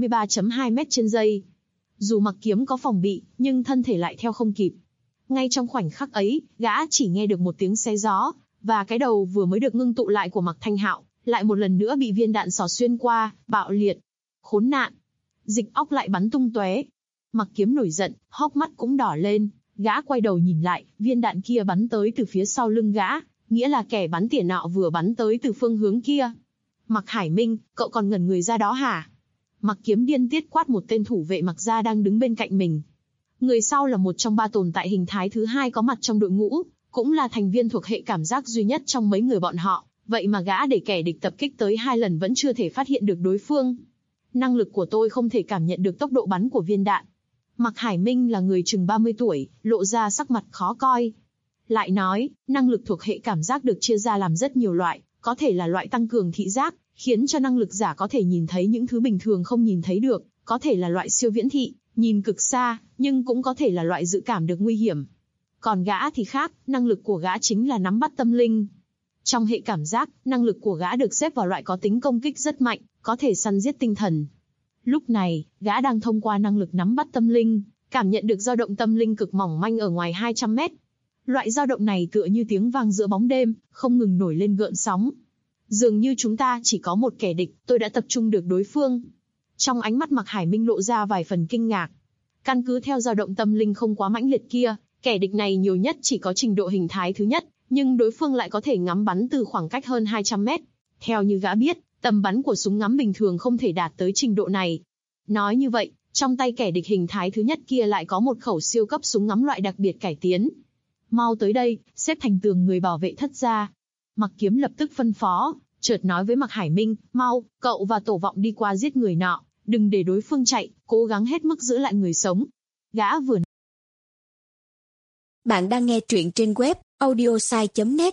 343.2 m trên giây. Dù Mạc Kiếm có phòng bị, nhưng thân thể lại theo không kịp. Ngay trong khoảnh khắc ấy, gã chỉ nghe được một tiếng xé gió, và cái đầu vừa mới được ngưng tụ lại của Mạc Thanh Hạo, lại một lần nữa bị viên đạn xỏ xuyên qua, bạo liệt. Khốn nạn! Dịch óc lại bắn tung tóe. Mạc Kiếm nổi giận, hốc mắt cũng đỏ lên, gã quay đầu nhìn lại, viên đạn kia bắn tới từ phía sau lưng gã, nghĩa là kẻ bắn tỉa nọ vừa bắn tới từ phương hướng kia. Mạc Hải Minh, cậu còn ngẩn người ra đó hả? Mặc Kiếm điên tiết quát một tên thủ vệ Mặc gia đang đứng bên cạnh mình. Người sau là một trong 3 tồn tại hình thái thứ 2 có mặt trong đội ngũ, cũng là thành viên thuộc hệ cảm giác duy nhất trong mấy người bọn họ, vậy mà gã để kẻ địch tập kích tới 2 lần vẫn chưa thể phát hiện được đối phương. Năng lực của tôi không thể cảm nhận được tốc độ bắn của viên đạn. Mạc Hải Minh là người chừng 30 tuổi, lộ ra sắc mặt khó coi. Lại nói, năng lực thuộc hệ cảm giác được chia ra làm rất nhiều loại, có thể là loại tăng cường thị giác, khiến cho năng lực giả có thể nhìn thấy những thứ bình thường không nhìn thấy được, có thể là loại siêu viễn thị, nhìn cực xa, nhưng cũng có thể là loại dự cảm được nguy hiểm. Còn gã thì khác, năng lực của gã chính là nắm bắt tâm linh. Trong hệ cảm giác, năng lực của gã được xếp vào loại có tính công kích rất mạnh, có thể săn giết tinh thần. Lúc này, gã đang thông qua năng lực nắm bắt tâm linh, cảm nhận được dao động tâm linh cực mỏng manh ở ngoài 200 mét. Loại dao động này tựa như tiếng vang giữa bóng đêm, không ngừng nổi lên gợn sóng. Dường như chúng ta chỉ có một kẻ địch, tôi đã tập trung được đối phương. Trong ánh mắt Mạc Hải Minh lộ ra vài phần kinh ngạc. Căn cứ theo dao động tâm linh không quá mãnh liệt kia, kẻ địch này nhiều nhất chỉ có trình độ hình thái thứ nhất, nhưng đối phương lại có thể ngắm bắn từ khoảng cách hơn 200 mét. Theo như gã biết, tầm bắn của súng ngắm bình thường không thể đạt tới trình độ này. Nói như vậy, trong tay kẻ địch hình thái thứ nhất kia lại có một khẩu siêu cấp súng ngắm loại đặc biệt cải tiến. Mau tới đây, xếp thành tường người bảo vệ thất gia. Mặc Kiếm lập tức phân phó, chợt nói với Mạc Hải Minh, mau, cậu và Tổ Vọng đi qua giết người nọ, đừng để đối phương chạy, cố gắng hết mức giữ lại người sống. Gã vừa. Bạn đang nghe truyện trên web audiosai.net.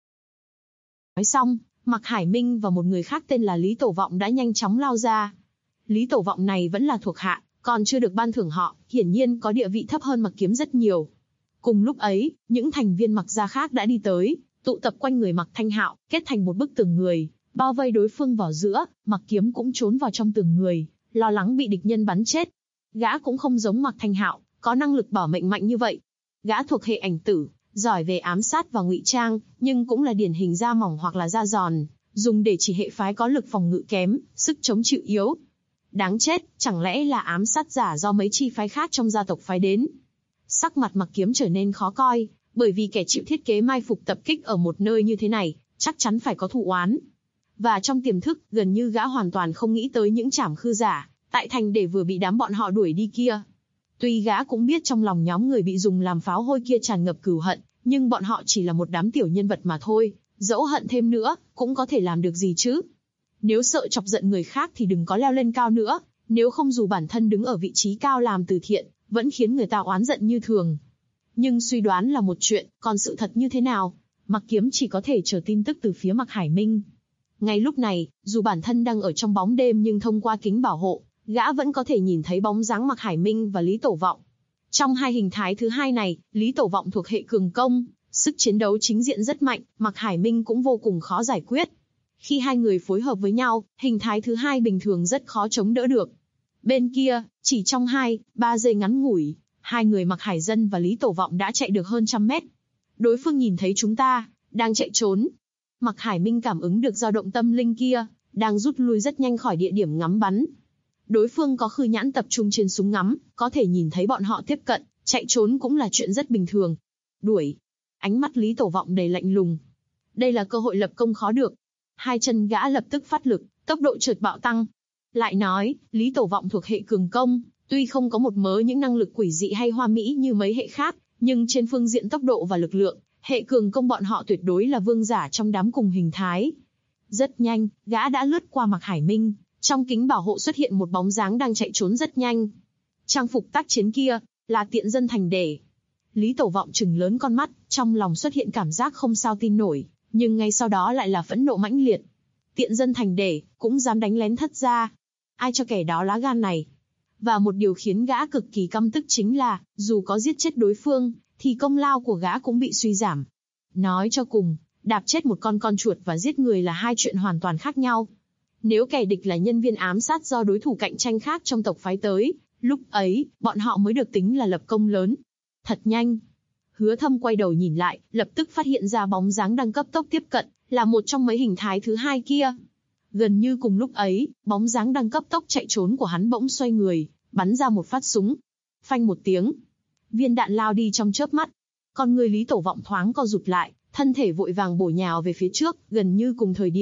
Nói xong, Mạc Hải Minh và một người khác tên là Lý Tổ Vọng đã nhanh chóng lao ra. Lý Tổ Vọng này vẫn là thuộc hạ, còn chưa được ban thưởng họ, hiển nhiên có địa vị thấp hơn Mạc Kiếm rất nhiều. Cùng lúc ấy, những thành viên Mạc gia khác đã đi tới, tụ tập quanh người Mạc Thanh Hạo, kết thành một bức tường người, bao vây đối phương vào giữa. Mạc Kiếm cũng trốn vào trong tường người, lo lắng bị địch nhân bắn chết. Gã cũng không giống Mạc Thanh Hạo, có năng lực bảo mệnh mạnh như vậy. Gã thuộc hệ ảnh tử, giỏi về ám sát và ngụy trang, nhưng cũng là điển hình da mỏng hoặc là da giòn, dùng để chỉ hệ phái có lực phòng ngự kém, sức chống chịu yếu. Đáng chết, chẳng lẽ là ám sát giả do mấy chi phái khác trong gia tộc phái đến? Sắc mặt Mạc Kiếm trở nên khó coi, bởi vì kẻ chịu thiết kế mai phục tập kích ở một nơi như thế này, chắc chắn phải có thù oán. Và trong tiềm thức, gần như gã hoàn toàn không nghĩ tới những trảm khư giả, tại thành để vừa bị đám bọn họ đuổi đi kia. Tuy gã cũng biết trong lòng nhóm người bị dùng làm pháo hôi kia tràn ngập cừu hận, nhưng bọn họ chỉ là một đám tiểu nhân vật mà thôi, dẫu hận thêm nữa, cũng có thể làm được gì chứ. Nếu sợ chọc giận người khác thì đừng có leo lên cao nữa, nếu không dù bản thân đứng ở vị trí cao làm từ thiện, vẫn khiến người ta oán giận như thường. Nhưng suy đoán là một chuyện, còn sự thật như thế nào? Mạc Kiếm chỉ có thể chờ tin tức từ phía Mạc Hải Minh. Ngay lúc này, dù bản thân đang ở trong bóng đêm nhưng thông qua kính bảo hộ, gã vẫn có thể nhìn thấy bóng dáng Mạc Hải Minh và Lý Tổ Vọng. Trong hai hình thái thứ hai này, Lý Tổ Vọng thuộc hệ cường công, sức chiến đấu chính diện rất mạnh, Mạc Hải Minh cũng vô cùng khó giải quyết. Khi hai người phối hợp với nhau, hình thái thứ hai bình thường rất khó chống đỡ được. Bên kia, chỉ trong 2-3 giây ngắn ngủi, hai người Mạc Hải Dân và Lý Tổ Vọng đã chạy được hơn 100 mét. Đối phương nhìn thấy chúng ta, đang chạy trốn. Mạc Hải Minh cảm ứng được dao động tâm linh kia, đang rút lui rất nhanh khỏi địa điểm ngắm bắn. Đối phương có khư nhãn tập trung trên súng ngắm, có thể nhìn thấy bọn họ tiếp cận, chạy trốn cũng là chuyện rất bình thường. Đuổi. Ánh mắt Lý Tổ Vọng đầy lạnh lùng. Đây là cơ hội lập công khó được. Hai chân gã lập tức phát lực, tốc độ chợt bạo tăng. Lại nói, Lý Tổ Vọng thuộc hệ cường công, tuy không có một mớ những năng lực quỷ dị hay hoa mỹ như mấy hệ khác, nhưng trên phương diện tốc độ và lực lượng, hệ cường công bọn họ tuyệt đối là vương giả trong đám cùng hình thái. Rất nhanh, gã đã lướt qua Mạc Hải Minh, trong kính bảo hộ xuất hiện một bóng dáng đang chạy trốn rất nhanh. Trang phục tác chiến kia, là tiện dân thành để. Lý Tổ Vọng trừng lớn con mắt, trong lòng xuất hiện cảm giác không sao tin nổi, nhưng ngay sau đó lại là phẫn nộ mãnh liệt. Tiện dân thành để, cũng dám đánh lén thất gia. Ai cho kẻ đó lá gan này? Và một điều khiến gã cực kỳ căm tức chính là, dù có giết chết đối phương, thì công lao của gã cũng bị suy giảm. Nói cho cùng, đạp chết một con chuột và giết người là hai chuyện hoàn toàn khác nhau. Nếu kẻ địch là nhân viên ám sát do đối thủ cạnh tranh khác trong tộc phái tới, lúc ấy, bọn họ mới được tính là lập công lớn. Thật nhanh. Hứa Thâm quay đầu nhìn lại, lập tức phát hiện ra bóng dáng đang cấp tốc tiếp cận, là một trong mấy hình thái thứ hai kia. Gần như cùng lúc ấy, bóng dáng đang cấp tốc chạy trốn của hắn bỗng xoay người, bắn ra một phát súng. Phanh một tiếng. Viên đạn lao đi trong chớp mắt. Con người Lý Tổ Vọng thoáng co rụt lại, thân thể vội vàng bổ nhào về phía trước, gần như cùng thời điểm.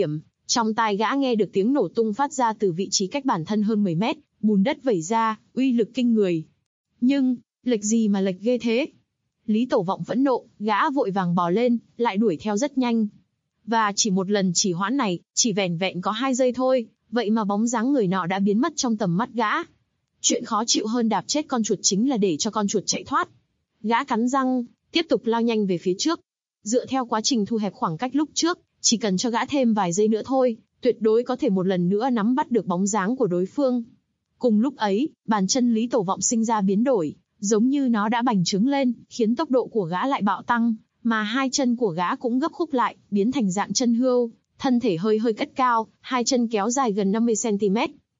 Trong tai gã nghe được tiếng nổ tung phát ra từ vị trí cách bản thân hơn 10 mét, bùn đất vẩy ra, uy lực kinh người. Nhưng, lệch gì mà lệch ghê thế? Lý Tổ Vọng phẫn nộ, gã vội vàng bò lên, lại đuổi theo rất nhanh. Và chỉ một lần trì hoãn này, chỉ vẻn vẹn có 2 giây thôi, vậy mà bóng dáng người nọ đã biến mất trong tầm mắt gã. Chuyện khó chịu hơn đạp chết con chuột chính là để cho con chuột chạy thoát. Gã cắn răng, tiếp tục lao nhanh về phía trước. Dựa theo quá trình thu hẹp khoảng cách lúc trước, chỉ cần cho gã thêm vài giây nữa thôi, tuyệt đối có thể một lần nữa nắm bắt được bóng dáng của đối phương. Cùng lúc ấy, bàn chân Lý Tổ Vọng sinh ra biến đổi, giống như nó đã bành trướng lên, khiến tốc độ của gã lại bạo tăng, mà hai chân của gã cũng gấp khúc lại, biến thành dạng chân hươu, thân thể hơi hơi cất cao, hai chân kéo dài gần 50 cm.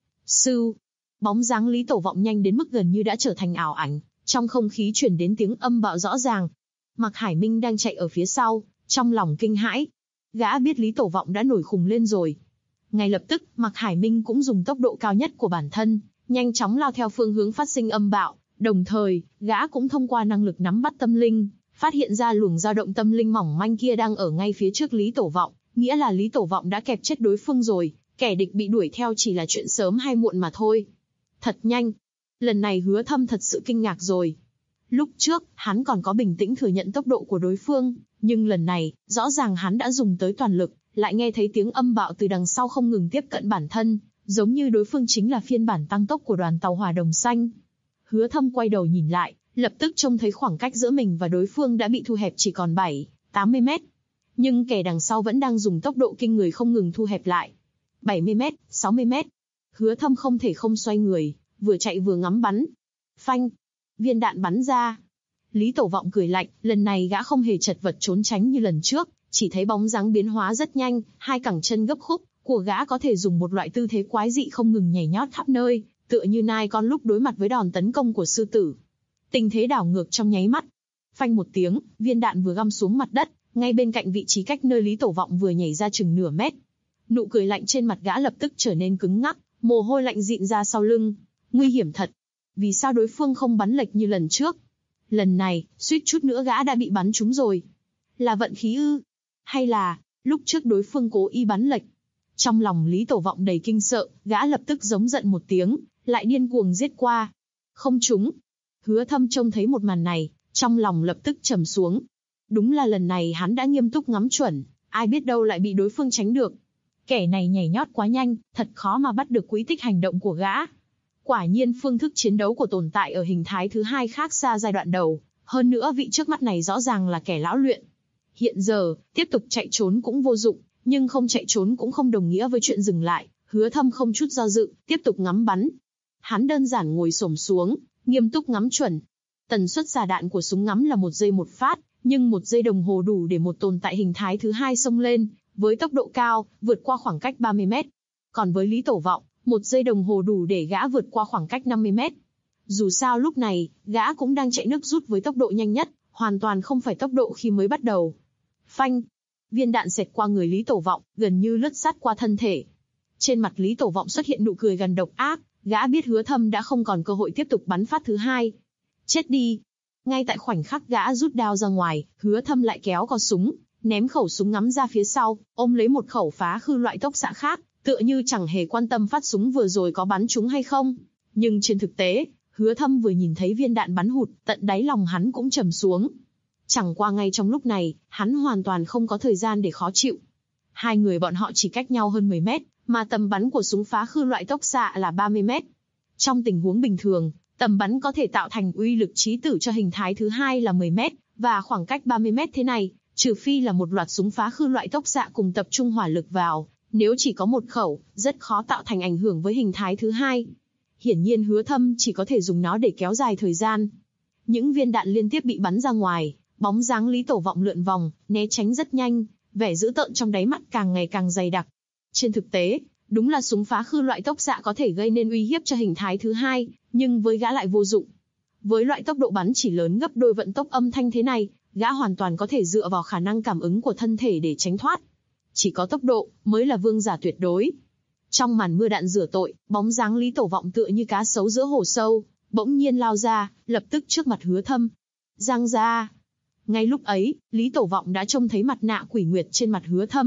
Sưu, bóng dáng Lý Tổ Vọng nhanh đến mức gần như đã trở thành ảo ảnh, trong không khí truyền đến tiếng âm bạo rõ ràng. Mạc Hải Minh đang chạy ở phía sau, trong lòng kinh hãi. Gã biết Lý Tổ Vọng đã nổi khùng lên rồi. Ngay lập tức, Mạc Hải Minh cũng dùng tốc độ cao nhất của bản thân, nhanh chóng lao theo phương hướng phát sinh âm bạo, đồng thời, gã cũng thông qua năng lực nắm bắt tâm linh, phát hiện ra luồng dao động tâm linh mỏng manh kia đang ở ngay phía trước Lý Tổ Vọng, nghĩa là Lý Tổ Vọng đã kẹp chết đối phương rồi, kẻ địch bị đuổi theo chỉ là chuyện sớm hay muộn mà thôi. Thật nhanh. Lần này Hứa Thâm thật sự kinh ngạc rồi. Lúc trước, hắn còn có bình tĩnh thừa nhận tốc độ của đối phương, nhưng lần này, rõ ràng hắn đã dùng tới toàn lực, lại nghe thấy tiếng âm bạo từ đằng sau không ngừng tiếp cận bản thân, giống như đối phương chính là phiên bản tăng tốc của đoàn tàu hỏa đồng xanh. Hứa Thâm quay đầu nhìn lại, lập tức trông thấy khoảng cách giữa mình và đối phương đã bị thu hẹp chỉ còn 7-80 mét. Nhưng kẻ đằng sau vẫn đang dùng tốc độ kinh người không ngừng thu hẹp lại. 70 mét, 60 mét. Hứa Thâm không thể không xoay người, vừa chạy vừa ngắm bắn. Phanh! Viên đạn bắn ra. Lý Tổ Vọng cười lạnh, lần này gã không hề chật vật trốn tránh như lần trước, chỉ thấy bóng dáng biến hóa rất nhanh, hai cẳng chân gấp khúc của gã có thể dùng một loại tư thế quái dị không ngừng nhảy nhót khắp nơi, tựa như nai con lúc đối mặt với đòn tấn công của sư tử. Tình thế đảo ngược trong nháy mắt. Phanh một tiếng, viên đạn vừa găm xuống mặt đất, ngay bên cạnh vị trí cách nơi Lý Tổ Vọng vừa nhảy ra chừng nửa mét. Nụ cười lạnh trên mặt gã lập tức trở nên cứng ngắc, mồ hôi lạnh dịn ra sau lưng. Nguy hiểm thật. Vì sao đối phương không bắn lệch như lần trước? Lần này, suýt chút nữa gã đã bị bắn trúng rồi. Là vận khí ư? Hay là, lúc trước đối phương cố ý bắn lệch? Trong lòng Lý Tổ Vọng đầy kinh sợ, gã lập tức giống giận một tiếng, lại điên cuồng giết qua. Không trúng. Hứa Thâm trông thấy một màn này, trong lòng lập tức trầm xuống. Đúng là lần này hắn đã nghiêm túc ngắm chuẩn, ai biết đâu lại bị đối phương tránh được. Kẻ này nhảy nhót quá nhanh, thật khó mà bắt được quỹ tích hành động của gã. Quả nhiên phương thức chiến đấu của tồn tại ở hình thái thứ hai khác xa giai đoạn đầu, hơn nữa vị trước mắt này rõ ràng là kẻ lão luyện. Hiện giờ, tiếp tục chạy trốn cũng vô dụng, nhưng không chạy trốn cũng không đồng nghĩa với chuyện dừng lại. Hứa Thâm không chút do dự, tiếp tục ngắm bắn. Hắn đơn giản ngồi xổm xuống, nghiêm túc ngắm chuẩn. Tần suất xả đạn của súng ngắm là 1 giây một phát, nhưng 1 giây đồng hồ đủ để một tồn tại hình thái thứ hai xông lên, với tốc độ cao, vượt qua khoảng cách 30 mét. Còn với Lý Tổ Vọng, 1 giây đồng hồ đủ để gã vượt qua khoảng cách 50 mét. Dù sao lúc này, gã cũng đang chạy nước rút với tốc độ nhanh nhất, hoàn toàn không phải tốc độ khi mới bắt đầu. Phanh! Viên đạn xẹt qua người Lý Tổ Vọng, gần như lướt sát qua thân thể. Trên mặt Lý Tổ Vọng xuất hiện nụ cười gần độc ác, gã biết Hứa Thâm đã không còn cơ hội tiếp tục bắn phát thứ hai. Chết đi! Ngay tại khoảnh khắc gã rút đao ra ngoài, Hứa Thâm lại kéo cò súng, ném khẩu súng ngắm ra phía sau, ôm lấy một khẩu phá khư loại tốc xạ khác, tựa như chẳng hề quan tâm phát súng vừa rồi có bắn trúng hay không. Nhưng trên thực tế, Hứa Thâm vừa nhìn thấy viên đạn bắn hụt, tận đáy lòng hắn cũng trầm xuống. Chẳng qua ngay trong lúc này, hắn hoàn toàn không có thời gian để khó chịu. Hai người bọn họ chỉ cách nhau hơn 10 mét, mà tầm bắn của súng phá khư loại tốc xạ là 30 mét. Trong tình huống bình thường, tầm bắn có thể tạo thành uy lực chí tử cho hình thái thứ hai là 10 mét, và khoảng cách 30 mét thế này, trừ phi là một loạt súng phá khư loại tốc xạ cùng tập trung hỏa lực vào, nếu chỉ có một khẩu, rất khó tạo thành ảnh hưởng với hình thái thứ hai. Hiển nhiên Hứa Thâm chỉ có thể dùng nó để kéo dài thời gian. Những viên đạn liên tiếp bị bắn ra ngoài, bóng dáng Lý Tổ Vọng lượn vòng, né tránh rất nhanh, vẻ dữ tợn trong đáy mắt càng ngày càng dày đặc. Trên thực tế, đúng là súng phá khư loại tốc xạ có thể gây nên uy hiếp cho hình thái thứ hai, nhưng với gã lại vô dụng. Với loại tốc độ bắn chỉ lớn gấp đôi vận tốc âm thanh thế này, gã hoàn toàn có thể dựa vào khả năng cảm ứng của thân thể để tránh thoát. Chỉ có tốc độ mới là vương giả tuyệt đối. Trong màn mưa đạn rửa tội, bóng dáng Lý Tổ Vọng tựa như cá sấu giữa hồ sâu, bỗng nhiên lao ra, lập tức trước mặt Hứa Thâm. Giang ra. Ngay lúc ấy, Lý Tổ Vọng đã trông thấy mặt nạ quỷ nguyệt trên mặt Hứa Thâm,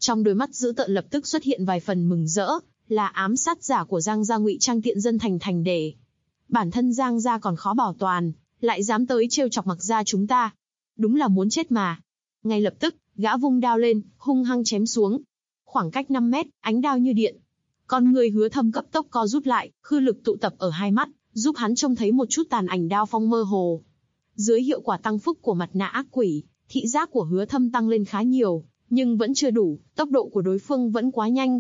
Trong đôi mắt dữ tợn lập tức xuất hiện vài phần mừng rỡ, là ám sát giả của Giang gia ngụy trang tiện dân thành để. Bản thân Giang gia còn khó bảo toàn, lại dám tới trêu chọc Mặc gia chúng ta. Đúng là muốn chết mà. Ngay lập tức, gã vung đao lên, hung hăng chém xuống. Khoảng cách 5 mét, ánh đao như điện. Con người Hứa Thâm cấp tốc co rút lại, khư lực tụ tập ở hai mắt, giúp hắn trông thấy một chút tàn ảnh đao phong mơ hồ. Dưới hiệu quả tăng phúc của mặt nạ ác quỷ, thị giác của Hứa Thâm tăng lên khá nhiều, nhưng vẫn chưa đủ, tốc độ của đối phương vẫn quá nhanh.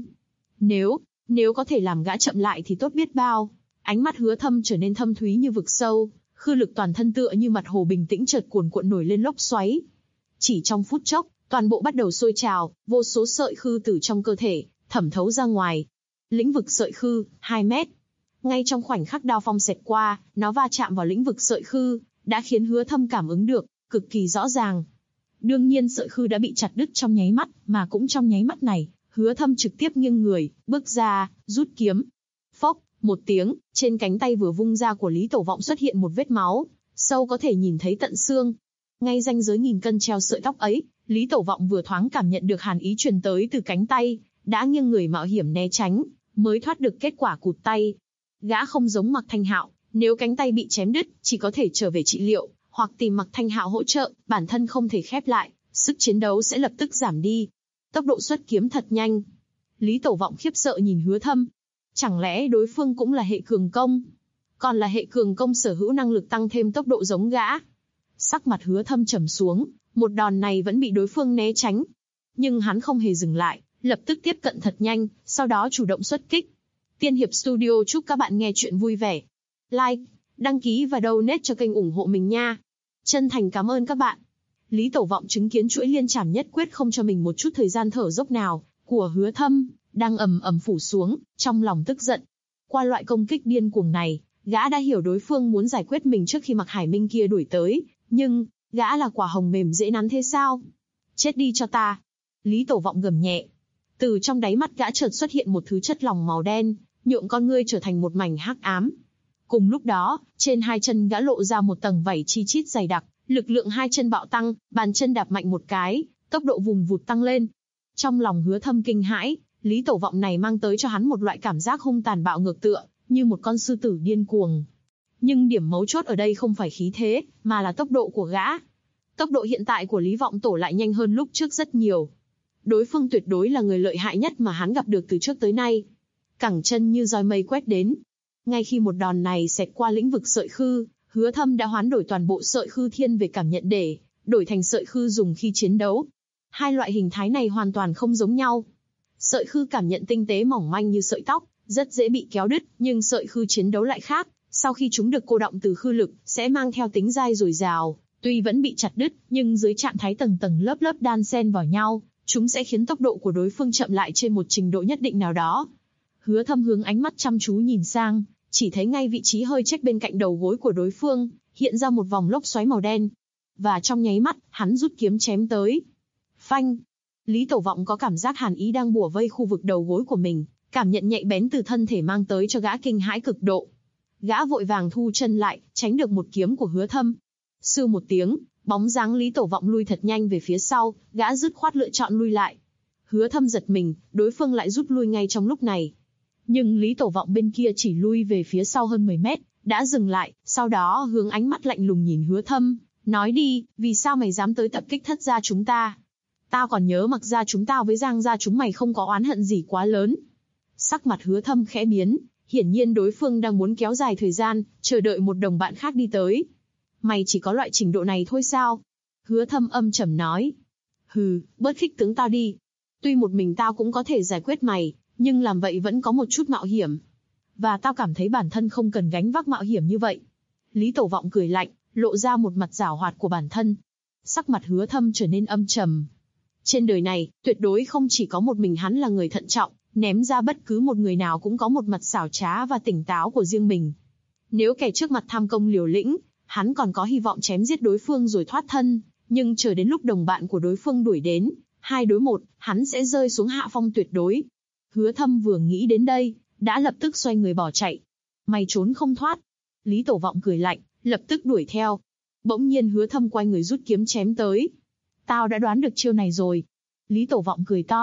Nếu có thể làm gã chậm lại thì tốt biết bao. Ánh mắt Hứa Thâm trở nên thâm thúy như vực sâu, khư lực toàn thân tựa như mặt hồ bình tĩnh chợt cuồn cuộn nổi lên lốc xoáy. Chỉ trong phút chốc, toàn bộ bắt đầu sôi trào, vô số sợi khư từ trong cơ thể thẩm thấu ra ngoài. Lĩnh vực sợi khư, 2 mét. Ngay trong khoảnh khắc đao phong xẹt qua, nó va chạm vào lĩnh vực sợi khư, đã khiến Hứa Thâm cảm ứng được, cực kỳ rõ ràng. Đương nhiên sợi khư đã bị chặt đứt trong nháy mắt, mà cũng trong nháy mắt này, Hứa Thâm trực tiếp nghiêng người, bước ra, rút kiếm. Phốc, một tiếng, trên cánh tay vừa vung ra của Lý Tổ Vọng xuất hiện một vết máu, sâu có thể nhìn thấy tận xương. Ngay ranh giới nghìn cân treo sợi tóc ấy, Lý Tổ Vọng vừa thoáng cảm nhận được hàn ý truyền tới từ cánh tay, đã nghiêng người mạo hiểm né tránh, mới thoát được kết quả cụt tay. Gã không giống Mạc Thanh Hạo, nếu cánh tay bị chém đứt, chỉ có thể trở về trị liệu, hoặc tìm Mạc Thanh Hạo hỗ trợ, bản thân không thể khép lại, sức chiến đấu sẽ lập tức giảm đi. Tốc độ xuất kiếm thật nhanh. Lý Tổ Vọng khiếp sợ nhìn Hứa Thâm. Chẳng lẽ đối phương cũng là hệ cường công? Còn là hệ cường công sở hữu năng lực tăng thêm tốc độ giống gã. Sắc mặt Hứa Thâm trầm xuống, một đòn này vẫn bị đối phương né tránh. Nhưng hắn không hề dừng lại, lập tức tiếp cận thật nhanh, sau đó chủ động xuất kích. Tiên Hiệp Studio chúc các bạn nghe chuyện vui vẻ. Like, đăng ký và donate cho kênh ủng hộ mình nha. Chân thành cảm ơn các bạn. Lý Tổ Vọng chứng kiến chuỗi liên trảm nhất quyết không cho mình một chút thời gian thở dốc nào của Hứa Thâm, đang ầm ầm phủ xuống, trong lòng tức giận. Qua loại công kích điên cuồng này, gã đã hiểu đối phương muốn giải quyết mình trước khi Mạc Hải Minh kia đuổi tới, nhưng, gã là quả hồng mềm dễ nắn thế sao? Chết đi cho ta. Lý Tổ Vọng gầm nhẹ. Từ trong đáy mắt gã chợt xuất hiện một thứ chất lỏng màu đen, nhượng con ngươi trở thành một mảnh hắc ám. Cùng lúc đó, trên hai chân gã lộ ra một tầng vảy chi chít dày đặc, lực lượng hai chân bạo tăng, bàn chân đạp mạnh một cái, tốc độ vùng vụt tăng lên. Trong lòng Hứa Thâm kinh hãi, Lý Tổ Vọng này mang tới cho hắn một loại cảm giác hung tàn bạo ngược tựa, như một con sư tử điên cuồng. Nhưng điểm mấu chốt ở đây không phải khí thế, mà là tốc độ của gã. Tốc độ hiện tại của Lý Vọng Tổ lại nhanh hơn lúc trước rất nhiều. Đối phương tuyệt đối là người lợi hại nhất mà hắn gặp được từ trước tới nay. Cẳng chân như roi mây quét đến. Ngay khi một đòn này xẹt qua lĩnh vực sợi khư, Hứa Thâm đã hoán đổi toàn bộ sợi khư thiên về cảm nhận để đổi thành sợi khư dùng khi chiến đấu. Hai loại hình thái này hoàn toàn không giống nhau. Sợi khư cảm nhận tinh tế mỏng manh như sợi tóc, rất dễ bị kéo đứt, nhưng sợi khư chiến đấu lại khác. Sau khi chúng được cô đọng từ khư lực, sẽ mang theo tính dai dồi dào. Tuy vẫn bị chặt đứt, nhưng dưới trạng thái tầng tầng lớp lớp đan xen vào nhau, chúng sẽ khiến tốc độ của đối phương chậm lại trên một trình độ nhất định nào đó. Hứa Thâm hướng ánh mắt chăm chú nhìn sang, chỉ thấy ngay vị trí hơi chếch bên cạnh đầu gối của đối phương, hiện ra một vòng lốc xoáy màu đen. Và trong nháy mắt, hắn rút kiếm chém tới. Phanh! Lý Tổ Vọng có cảm giác hàn ý đang bủa vây khu vực đầu gối của mình, cảm nhận nhạy bén từ thân thể mang tới cho gã kinh hãi cực độ. Gã vội vàng thu chân lại, tránh được một kiếm của Hứa Thâm. Sư một tiếng, bóng dáng Lý Tổ Vọng lui thật nhanh về phía sau, gã dứt khoát lựa chọn lui lại. Hứa Thâm giật mình, đối phương lại rút lui ngay trong lúc này. Nhưng Lý Tổ Vọng bên kia chỉ lui về phía sau hơn 10 mét, đã dừng lại, sau đó hướng ánh mắt lạnh lùng nhìn Hứa Thâm, nói đi, vì sao mày dám tới tập kích Thất gia chúng ta? Tao còn nhớ Mặc gia chúng tao với Giang gia chúng mày không có oán hận gì quá lớn. Sắc mặt Hứa Thâm khẽ biến, hiển nhiên đối phương đang muốn kéo dài thời gian, chờ đợi một đồng bạn khác đi tới. Mày chỉ có loại trình độ này thôi sao? Hứa Thâm âm trầm nói. Hừ, bớt khích tướng tao đi. Tuy một mình tao cũng có thể giải quyết mày, nhưng làm vậy vẫn có một chút mạo hiểm. Và tao cảm thấy bản thân không cần gánh vác mạo hiểm như vậy. Lý Tổ Vọng cười lạnh, lộ ra một mặt giảo hoạt của bản thân. Sắc mặt Hứa Thâm trở nên âm trầm. Trên đời này, tuyệt đối không chỉ có một mình hắn là người thận trọng, ném ra bất cứ một người nào cũng có một mặt xảo trá và tỉnh táo của riêng mình. Nếu kẻ trước mặt tham công liều lĩnh, hắn còn có hy vọng chém giết đối phương rồi thoát thân, nhưng chờ đến lúc đồng bạn của đối phương đuổi đến, 2 đối 1, hắn sẽ rơi xuống hạ phong tuyệt đối. Hứa Thâm vừa nghĩ đến đây, đã lập tức xoay người bỏ chạy. Mày trốn không thoát. Lý Tổ Vọng cười lạnh, lập tức đuổi theo. Bỗng nhiên Hứa Thâm quay người rút kiếm chém tới. Tao đã đoán được chiêu này rồi. Lý Tổ Vọng cười to,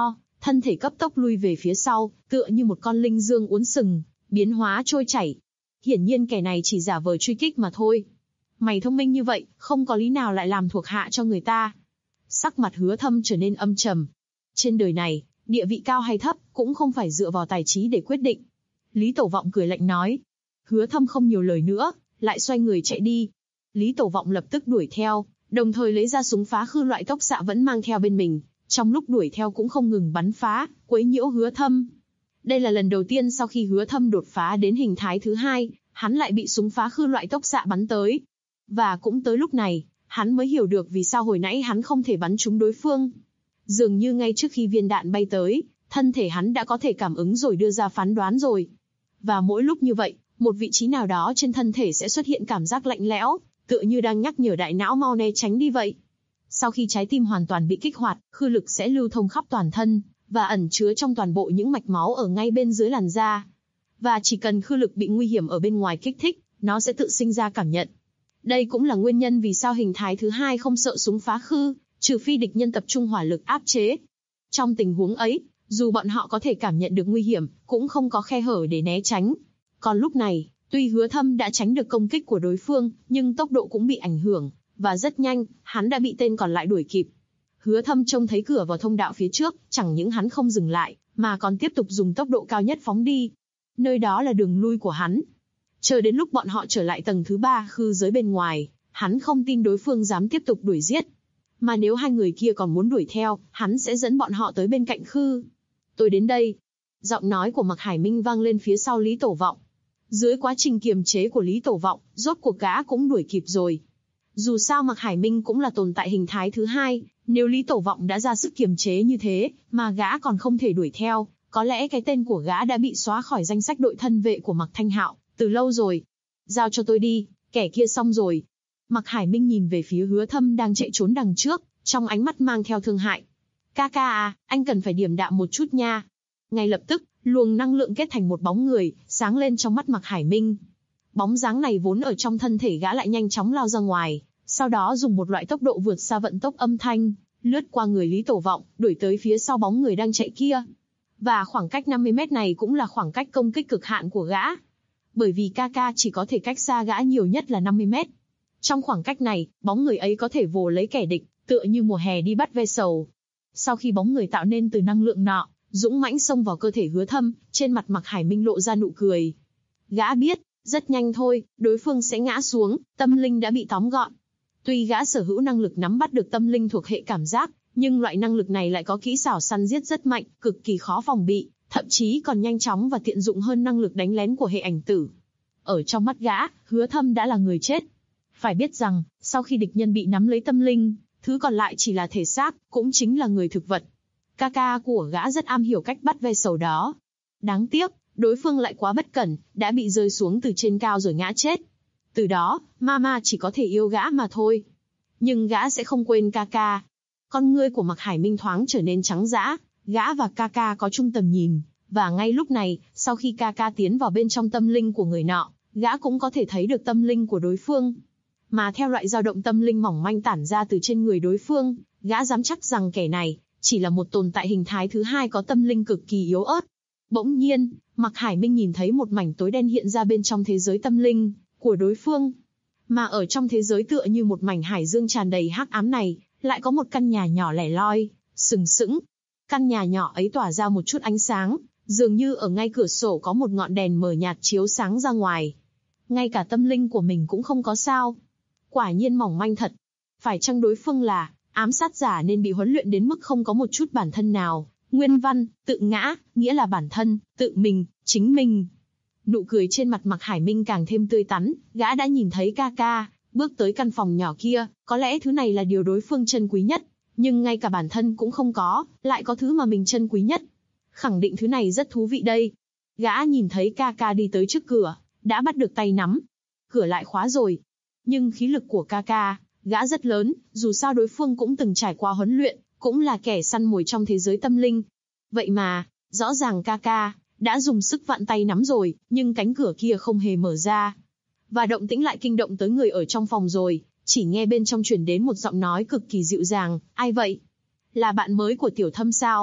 thân thể cấp tốc lui về phía sau, tựa như một con linh dương uốn sừng, biến hóa trôi chảy. Hiển nhiên kẻ này chỉ giả vờ truy kích mà thôi. Mày thông minh như vậy, không có lý nào lại làm thuộc hạ cho người ta. Sắc mặt Hứa Thâm trở nên âm trầm. Trên đời này, địa vị cao hay thấp, cũng không phải dựa vào tài trí để quyết định. Lý Tổ Vọng cười lạnh nói. Hứa Thâm không nhiều lời nữa, lại xoay người chạy đi. Lý Tổ Vọng lập tức đuổi theo, đồng thời lấy ra súng phá khư loại tốc xạ vẫn mang theo bên mình. Trong lúc đuổi theo cũng không ngừng bắn phá, quấy nhiễu Hứa Thâm. Đây là lần đầu tiên sau khi Hứa Thâm đột phá đến hình thái thứ 2, hắn lại bị súng phá khư loại tốc xạ bắn tới. Và cũng tới lúc này, hắn mới hiểu được vì sao hồi nãy hắn không thể bắn trúng đối phương. Dường như ngay trước khi viên đạn bay tới, thân thể hắn đã có thể cảm ứng rồi đưa ra phán đoán rồi. Và mỗi lúc như vậy, một vị trí nào đó trên thân thể sẽ xuất hiện cảm giác lạnh lẽo, tựa như đang nhắc nhở đại não mau né tránh đi vậy. Sau khi trái tim hoàn toàn bị kích hoạt, khư lực sẽ lưu thông khắp toàn thân, và ẩn chứa trong toàn bộ những mạch máu ở ngay bên dưới làn da. Và chỉ cần khư lực bị nguy hiểm ở bên ngoài kích thích, nó sẽ tự sinh ra cảm nhận. Đây cũng là nguyên nhân vì sao hình thái thứ 2 không sợ súng phá khư, trừ phi địch nhân tập trung hỏa lực áp chế. Trong tình huống ấy, dù bọn họ có thể cảm nhận được nguy hiểm, cũng không có khe hở để né tránh. Còn lúc này, tuy Hứa Thâm đã tránh được công kích của đối phương, nhưng tốc độ cũng bị ảnh hưởng, và rất nhanh, hắn đã bị tên còn lại đuổi kịp. Hứa Thâm trông thấy cửa vào thông đạo phía trước, chẳng những hắn không dừng lại, mà còn tiếp tục dùng tốc độ cao nhất phóng đi. Nơi đó là đường lui của hắn. Chờ đến lúc bọn họ trở lại tầng thứ 3 khư giới bên ngoài, hắn không tin đối phương dám tiếp tục đuổi giết. Mà nếu hai người kia còn muốn đuổi theo, hắn sẽ dẫn bọn họ tới bên cạnh khư. Tôi đến đây. Giọng nói của Mạc Hải Minh vang lên phía sau Lý Tổ Vọng. Dưới quá trình kiềm chế của Lý Tổ Vọng, rốt cuộc gã cũng đuổi kịp rồi. Dù sao Mạc Hải Minh cũng là tồn tại hình thái thứ 2, nếu Lý Tổ Vọng đã ra sức kiềm chế như thế, mà gã còn không thể đuổi theo, có lẽ cái tên của gã đã bị xóa khỏi danh sách đội thân vệ của Mạc Thanh Hạo từ lâu rồi. Giao cho tôi đi, kẻ kia xong rồi. Mạc Hải Minh nhìn về phía Hứa Thâm đang chạy trốn đằng trước, trong ánh mắt mang theo thương hại. Ca ca à, anh cần phải điềm đạm một chút nha. Ngay lập tức, luồng năng lượng kết thành một bóng người, sáng lên trong mắt Mạc Hải Minh. Bóng dáng này vốn ở trong thân thể gã lại nhanh chóng lao ra ngoài, sau đó dùng một loại tốc độ vượt xa vận tốc âm thanh, lướt qua người Lý Tổ Vọng, đuổi tới phía sau bóng người đang chạy kia. Và khoảng cách 50 mét này cũng là khoảng cách công kích cực hạn của gã. Bởi vì Kaka chỉ có thể cách xa gã nhiều nhất là 50 mét. Trong khoảng cách này, bóng người ấy có thể vồ lấy kẻ địch, tựa như mùa hè đi bắt ve sầu. Sau khi bóng người tạo nên từ năng lượng nọ, dũng mãnh xông vào cơ thể Hứa Thâm, trên mặt Mạc Hải Minh lộ ra nụ cười. Gã biết, rất nhanh thôi, đối phương sẽ ngã xuống, tâm linh đã bị tóm gọn. Tuy gã sở hữu năng lực nắm bắt được tâm linh thuộc hệ cảm giác, nhưng loại năng lực này lại có kỹ xảo săn giết rất mạnh, cực kỳ khó phòng bị, thậm chí còn nhanh chóng và tiện dụng hơn năng lực đánh lén của hệ ảnh tử. Ở trong mắt gã, Hứa Thâm đã là người chết. Phải biết rằng, sau khi địch nhân bị nắm lấy tâm linh, thứ còn lại chỉ là thể xác, cũng chính là người thực vật. Kaka của gã rất am hiểu cách bắt ve sầu đó. Đáng tiếc, đối phương lại quá bất cẩn, đã bị rơi xuống từ trên cao rồi ngã chết. Từ đó, Mama chỉ có thể yêu gã mà thôi. Nhưng gã sẽ không quên Kaka. Con ngươi của Mạc Hải Minh thoáng trở nên trắng dã, gã và Kaka có chung tầm nhìn, và ngay lúc này, sau khi Kaka tiến vào bên trong tâm linh của người nọ, gã cũng có thể thấy được tâm linh của đối phương. Mà theo loại dao động tâm linh mỏng manh tản ra từ trên người đối phương, gã dám chắc rằng kẻ này chỉ là một tồn tại hình thái thứ 2 có tâm linh cực kỳ yếu ớt. Bỗng nhiên, Mạc Hải Minh nhìn thấy một mảnh tối đen hiện ra bên trong thế giới tâm linh của đối phương. Mà ở trong thế giới tựa như một mảnh hải dương tràn đầy hắc ám này, lại có một căn nhà nhỏ lẻ loi, sừng sững. Căn nhà nhỏ ấy tỏa ra một chút ánh sáng, dường như ở ngay cửa sổ có một ngọn đèn mờ nhạt chiếu sáng ra ngoài. Ngay cả tâm linh của mình cũng không có sao. Quả nhiên mỏng manh thật. Phải chăng đối phương là ám sát giả nên bị huấn luyện đến mức không có một chút bản thân nào? Nguyên văn, tự ngã, nghĩa là bản thân, tự mình, chính mình. Nụ cười trên mặt Mạc Hải Minh càng thêm tươi tắn, gã đã nhìn thấy Kaka, bước tới căn phòng nhỏ kia, có lẽ thứ này là điều đối phương trân quý nhất, nhưng ngay cả bản thân cũng không có, lại có thứ mà mình trân quý nhất. Khẳng định thứ này rất thú vị đây. Gã nhìn thấy Kaka đi tới trước cửa, đã bắt được tay nắm. Cửa lại khóa rồi. Nhưng khí lực của Kaka, gã rất lớn, dù sao đối phương cũng từng trải qua huấn luyện, cũng là kẻ săn mồi trong thế giới tâm linh. Vậy mà, rõ ràng Kaka đã dùng sức vặn tay nắm rồi, nhưng cánh cửa kia không hề mở ra. Và động tĩnh lại kinh động tới người ở trong phòng rồi, chỉ nghe bên trong truyền đến một giọng nói cực kỳ dịu dàng, ai vậy? Là bạn mới của Tiểu Thâm sao?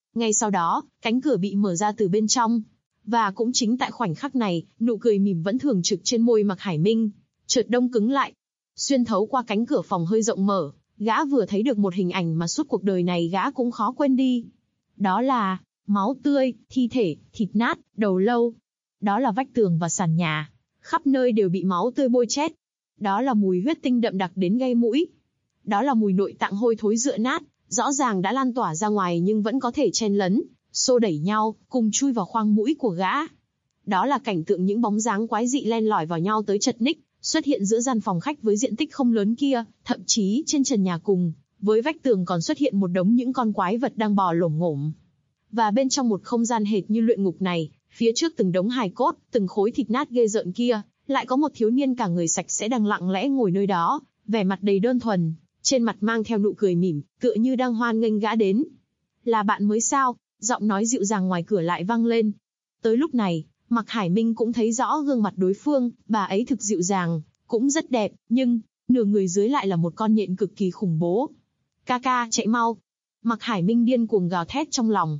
Ngay sau đó, cánh cửa bị mở ra từ bên trong. Và cũng chính tại khoảnh khắc này, nụ cười mỉm vẫn thường trực trên môi Mạc Hải Minh chợt đông cứng lại. Xuyên thấu qua cánh cửa phòng hơi rộng mở, gã vừa thấy được một hình ảnh mà suốt cuộc đời này gã cũng khó quên đi. Đó là máu tươi, thi thể, thịt nát, đầu lâu. Đó là vách tường và sàn nhà, khắp nơi đều bị máu tươi bôi chét. Đó là mùi huyết tinh đậm đặc đến gây mũi. Đó là mùi nội tạng hôi thối rữa nát, rõ ràng đã lan tỏa ra ngoài nhưng vẫn có thể chen lấn, xô đẩy nhau, cùng chui vào khoang mũi của gã. Đó là cảnh tượng những bóng dáng quái dị len lỏi vào nhau tới chật ních, xuất hiện giữa gian phòng khách với diện tích không lớn kia, thậm chí trên trần nhà cùng với vách tường còn xuất hiện một đống những con quái vật đang bò lổm ngổm. Và bên trong một không gian hệt như luyện ngục này, phía trước từng đống hài cốt, từng khối thịt nát ghê rợn kia, lại có một thiếu niên cả người sạch sẽ đang lặng lẽ ngồi nơi đó, vẻ mặt đầy đơn thuần, trên mặt mang theo nụ cười mỉm, tựa như đang hoan nghênh gã đến. Là bạn mới sao? Giọng nói dịu dàng ngoài cửa lại vang lên. Tới lúc này, Mạc Hải Minh cũng thấy rõ gương mặt đối phương, bà ấy thực dịu dàng, cũng rất đẹp, nhưng nửa người dưới lại là một con nhện cực kỳ khủng bố. Ca, chạy mau! Mạc Hải Minh điên cuồng gào thét trong lòng.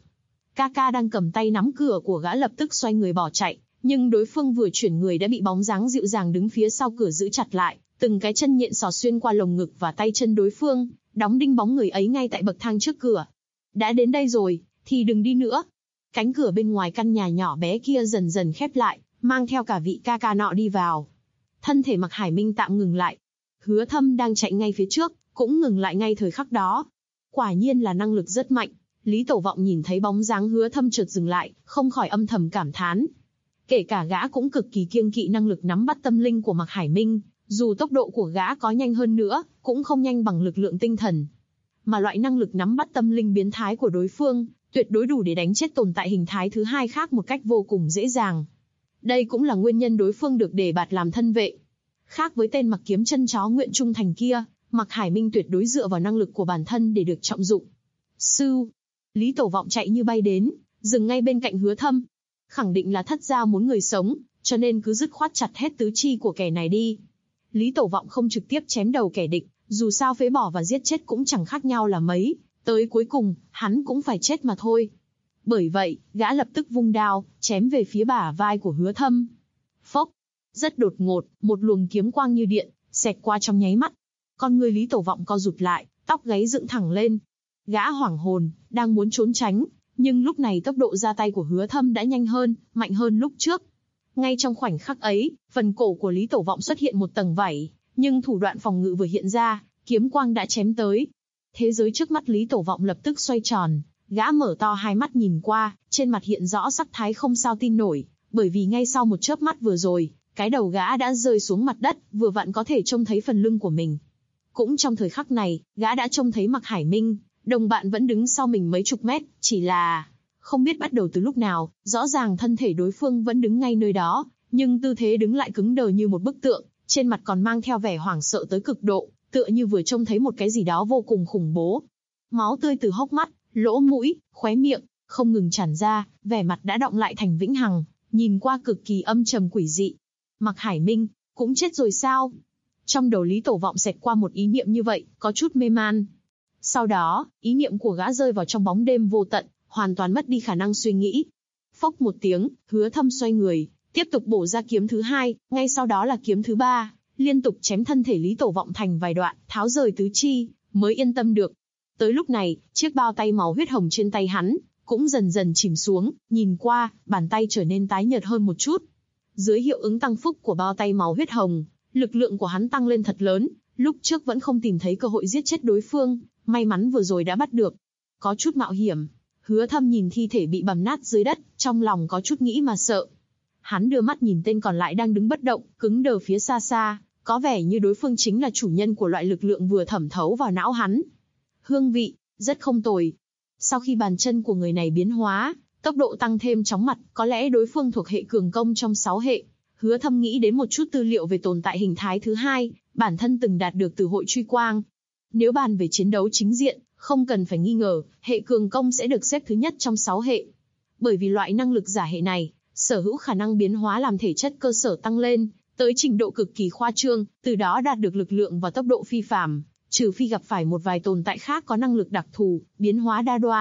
Ca đang cầm tay nắm cửa của gã lập tức xoay người bỏ chạy, nhưng đối phương vừa chuyển người đã bị bóng dáng dịu dàng đứng phía sau cửa giữ chặt lại, từng cái chân nhện xỏ xuyên qua lồng ngực và tay chân đối phương, đóng đinh bóng người ấy ngay tại bậc thang trước cửa. Đã đến đây rồi, thì đừng đi nữa. Cánh cửa bên ngoài căn nhà nhỏ bé kia dần dần khép lại, mang theo cả vị ca nọ đi vào. Thân thể Mạc Hải Minh tạm ngừng lại. Hứa Thâm đang chạy ngay phía trước, cũng ngừng lại ngay thời khắc đó. Quả nhiên là năng lực rất mạnh. Lý Tổ Vọng nhìn thấy bóng dáng Hứa Thâm chợt dừng lại, không khỏi âm thầm cảm thán. Kể cả gã cũng cực kỳ kiêng kỵ năng lực nắm bắt tâm linh của Mạc Hải Minh, dù tốc độ của gã có nhanh hơn nữa, cũng không nhanh bằng lực lượng tinh thần. Mà loại năng lực nắm bắt tâm linh biến thái của đối phương, tuyệt đối đủ để đánh chết tồn tại hình thái thứ hai khác một cách vô cùng dễ dàng. Đây cũng là nguyên nhân đối phương được đề bạt làm thân vệ. Khác với tên mặc kiếm chân chó nguyện trung thành kia, Mạc Hải Minh tuyệt đối dựa vào năng lực của bản thân để được trọng dụng. Sưu, Lý Tổ Vọng chạy như bay đến, dừng ngay bên cạnh Hứa Thâm. Khẳng định là thất gia muốn người sống, cho nên cứ dứt khoát chặt hết tứ chi của kẻ này đi. Lý Tổ Vọng không trực tiếp chém đầu kẻ địch, dù sao phế bỏ và giết chết cũng chẳng khác nhau là mấy, tới cuối cùng, hắn cũng phải chết mà thôi. Bởi vậy, gã lập tức vung đao, chém về phía bả vai của Hứa Thâm. Phốc! Rất đột ngột, một luồng kiếm quang như điện, xẹt qua trong nháy mắt. Con người Lý Tổ Vọng co rụt lại, tóc gáy dựng thẳng lên. Gã hoảng hồn, đang muốn trốn tránh, nhưng lúc này tốc độ ra tay của Hứa Thâm đã nhanh hơn, mạnh hơn lúc trước. Ngay trong khoảnh khắc ấy, phần cổ của Lý Tổ Vọng xuất hiện một tầng vảy, nhưng thủ đoạn phòng ngự vừa hiện ra, kiếm quang đã chém tới. Thế giới trước mắt Lý Tổ Vọng lập tức xoay tròn, gã mở to hai mắt nhìn qua, trên mặt hiện rõ sắc thái không sao tin nổi, bởi vì ngay sau một chớp mắt vừa rồi, cái đầu gã đã rơi xuống mặt đất, vừa vặn có thể trông thấy phần lưng của mình. Cũng trong thời khắc này, gã đã trông thấy Mạc Hải Minh, đồng bạn vẫn đứng sau mình mấy chục mét, chỉ là không biết bắt đầu từ lúc nào, rõ ràng thân thể đối phương vẫn đứng ngay nơi đó, nhưng tư thế đứng lại cứng đờ như một bức tượng, trên mặt còn mang theo vẻ hoảng sợ tới cực độ, tựa như vừa trông thấy một cái gì đó vô cùng khủng bố. Máu tươi từ hốc mắt, lỗ mũi, khóe miệng, không ngừng tràn ra, vẻ mặt đã đọng lại thành vĩnh hằng, nhìn qua cực kỳ âm trầm quỷ dị. Mạc Hải Minh, cũng chết rồi sao? Trong đầu Lý Tổ Vọng xẹt qua một ý niệm như vậy, có chút mê man. Sau đó, ý niệm của gã rơi vào trong bóng đêm vô tận, hoàn toàn mất đi khả năng suy nghĩ. Phốc một tiếng, Hứa Thâm xoay người, tiếp tục bổ ra kiếm thứ hai, ngay sau đó là kiếm thứ ba, liên tục chém thân thể Lý Tổ Vọng thành vài đoạn, tháo rời tứ chi, mới yên tâm được. Tới lúc này, chiếc bao tay màu huyết hồng trên tay hắn cũng dần dần chìm xuống, nhìn qua, bàn tay trở nên tái nhợt hơn một chút. Dưới hiệu ứng tăng phúc của bao tay màu huyết hồng, lực lượng của hắn tăng lên thật lớn, lúc trước vẫn không tìm thấy cơ hội giết chết đối phương, may mắn vừa rồi đã bắt được. Có chút mạo hiểm. Hứa Thâm nhìn thi thể bị bầm nát dưới đất, trong lòng có chút nghĩ mà sợ. Hắn đưa mắt nhìn tên còn lại đang đứng bất động, cứng đờ phía xa xa, có vẻ như đối phương chính là chủ nhân của loại lực lượng vừa thẩm thấu vào não hắn. Hương vị, rất không tồi. Sau khi bàn chân của người này biến hóa, tốc độ tăng thêm chóng mặt, có lẽ đối phương thuộc hệ cường công trong 6 hệ. Hứa Thâm nghĩ đến một chút tư liệu về tồn tại hình thái thứ hai, bản thân từng đạt được từ hội truy quang. Nếu bàn về chiến đấu chính diện, không cần phải nghi ngờ, hệ cường công sẽ được xếp thứ nhất trong 6 hệ. Bởi vì loại năng lực giả hệ này, sở hữu khả năng biến hóa làm thể chất cơ sở tăng lên, tới trình độ cực kỳ khoa trương, từ đó đạt được lực lượng và tốc độ phi phàm, trừ phi gặp phải một vài tồn tại khác có năng lực đặc thù, biến hóa đa đoan,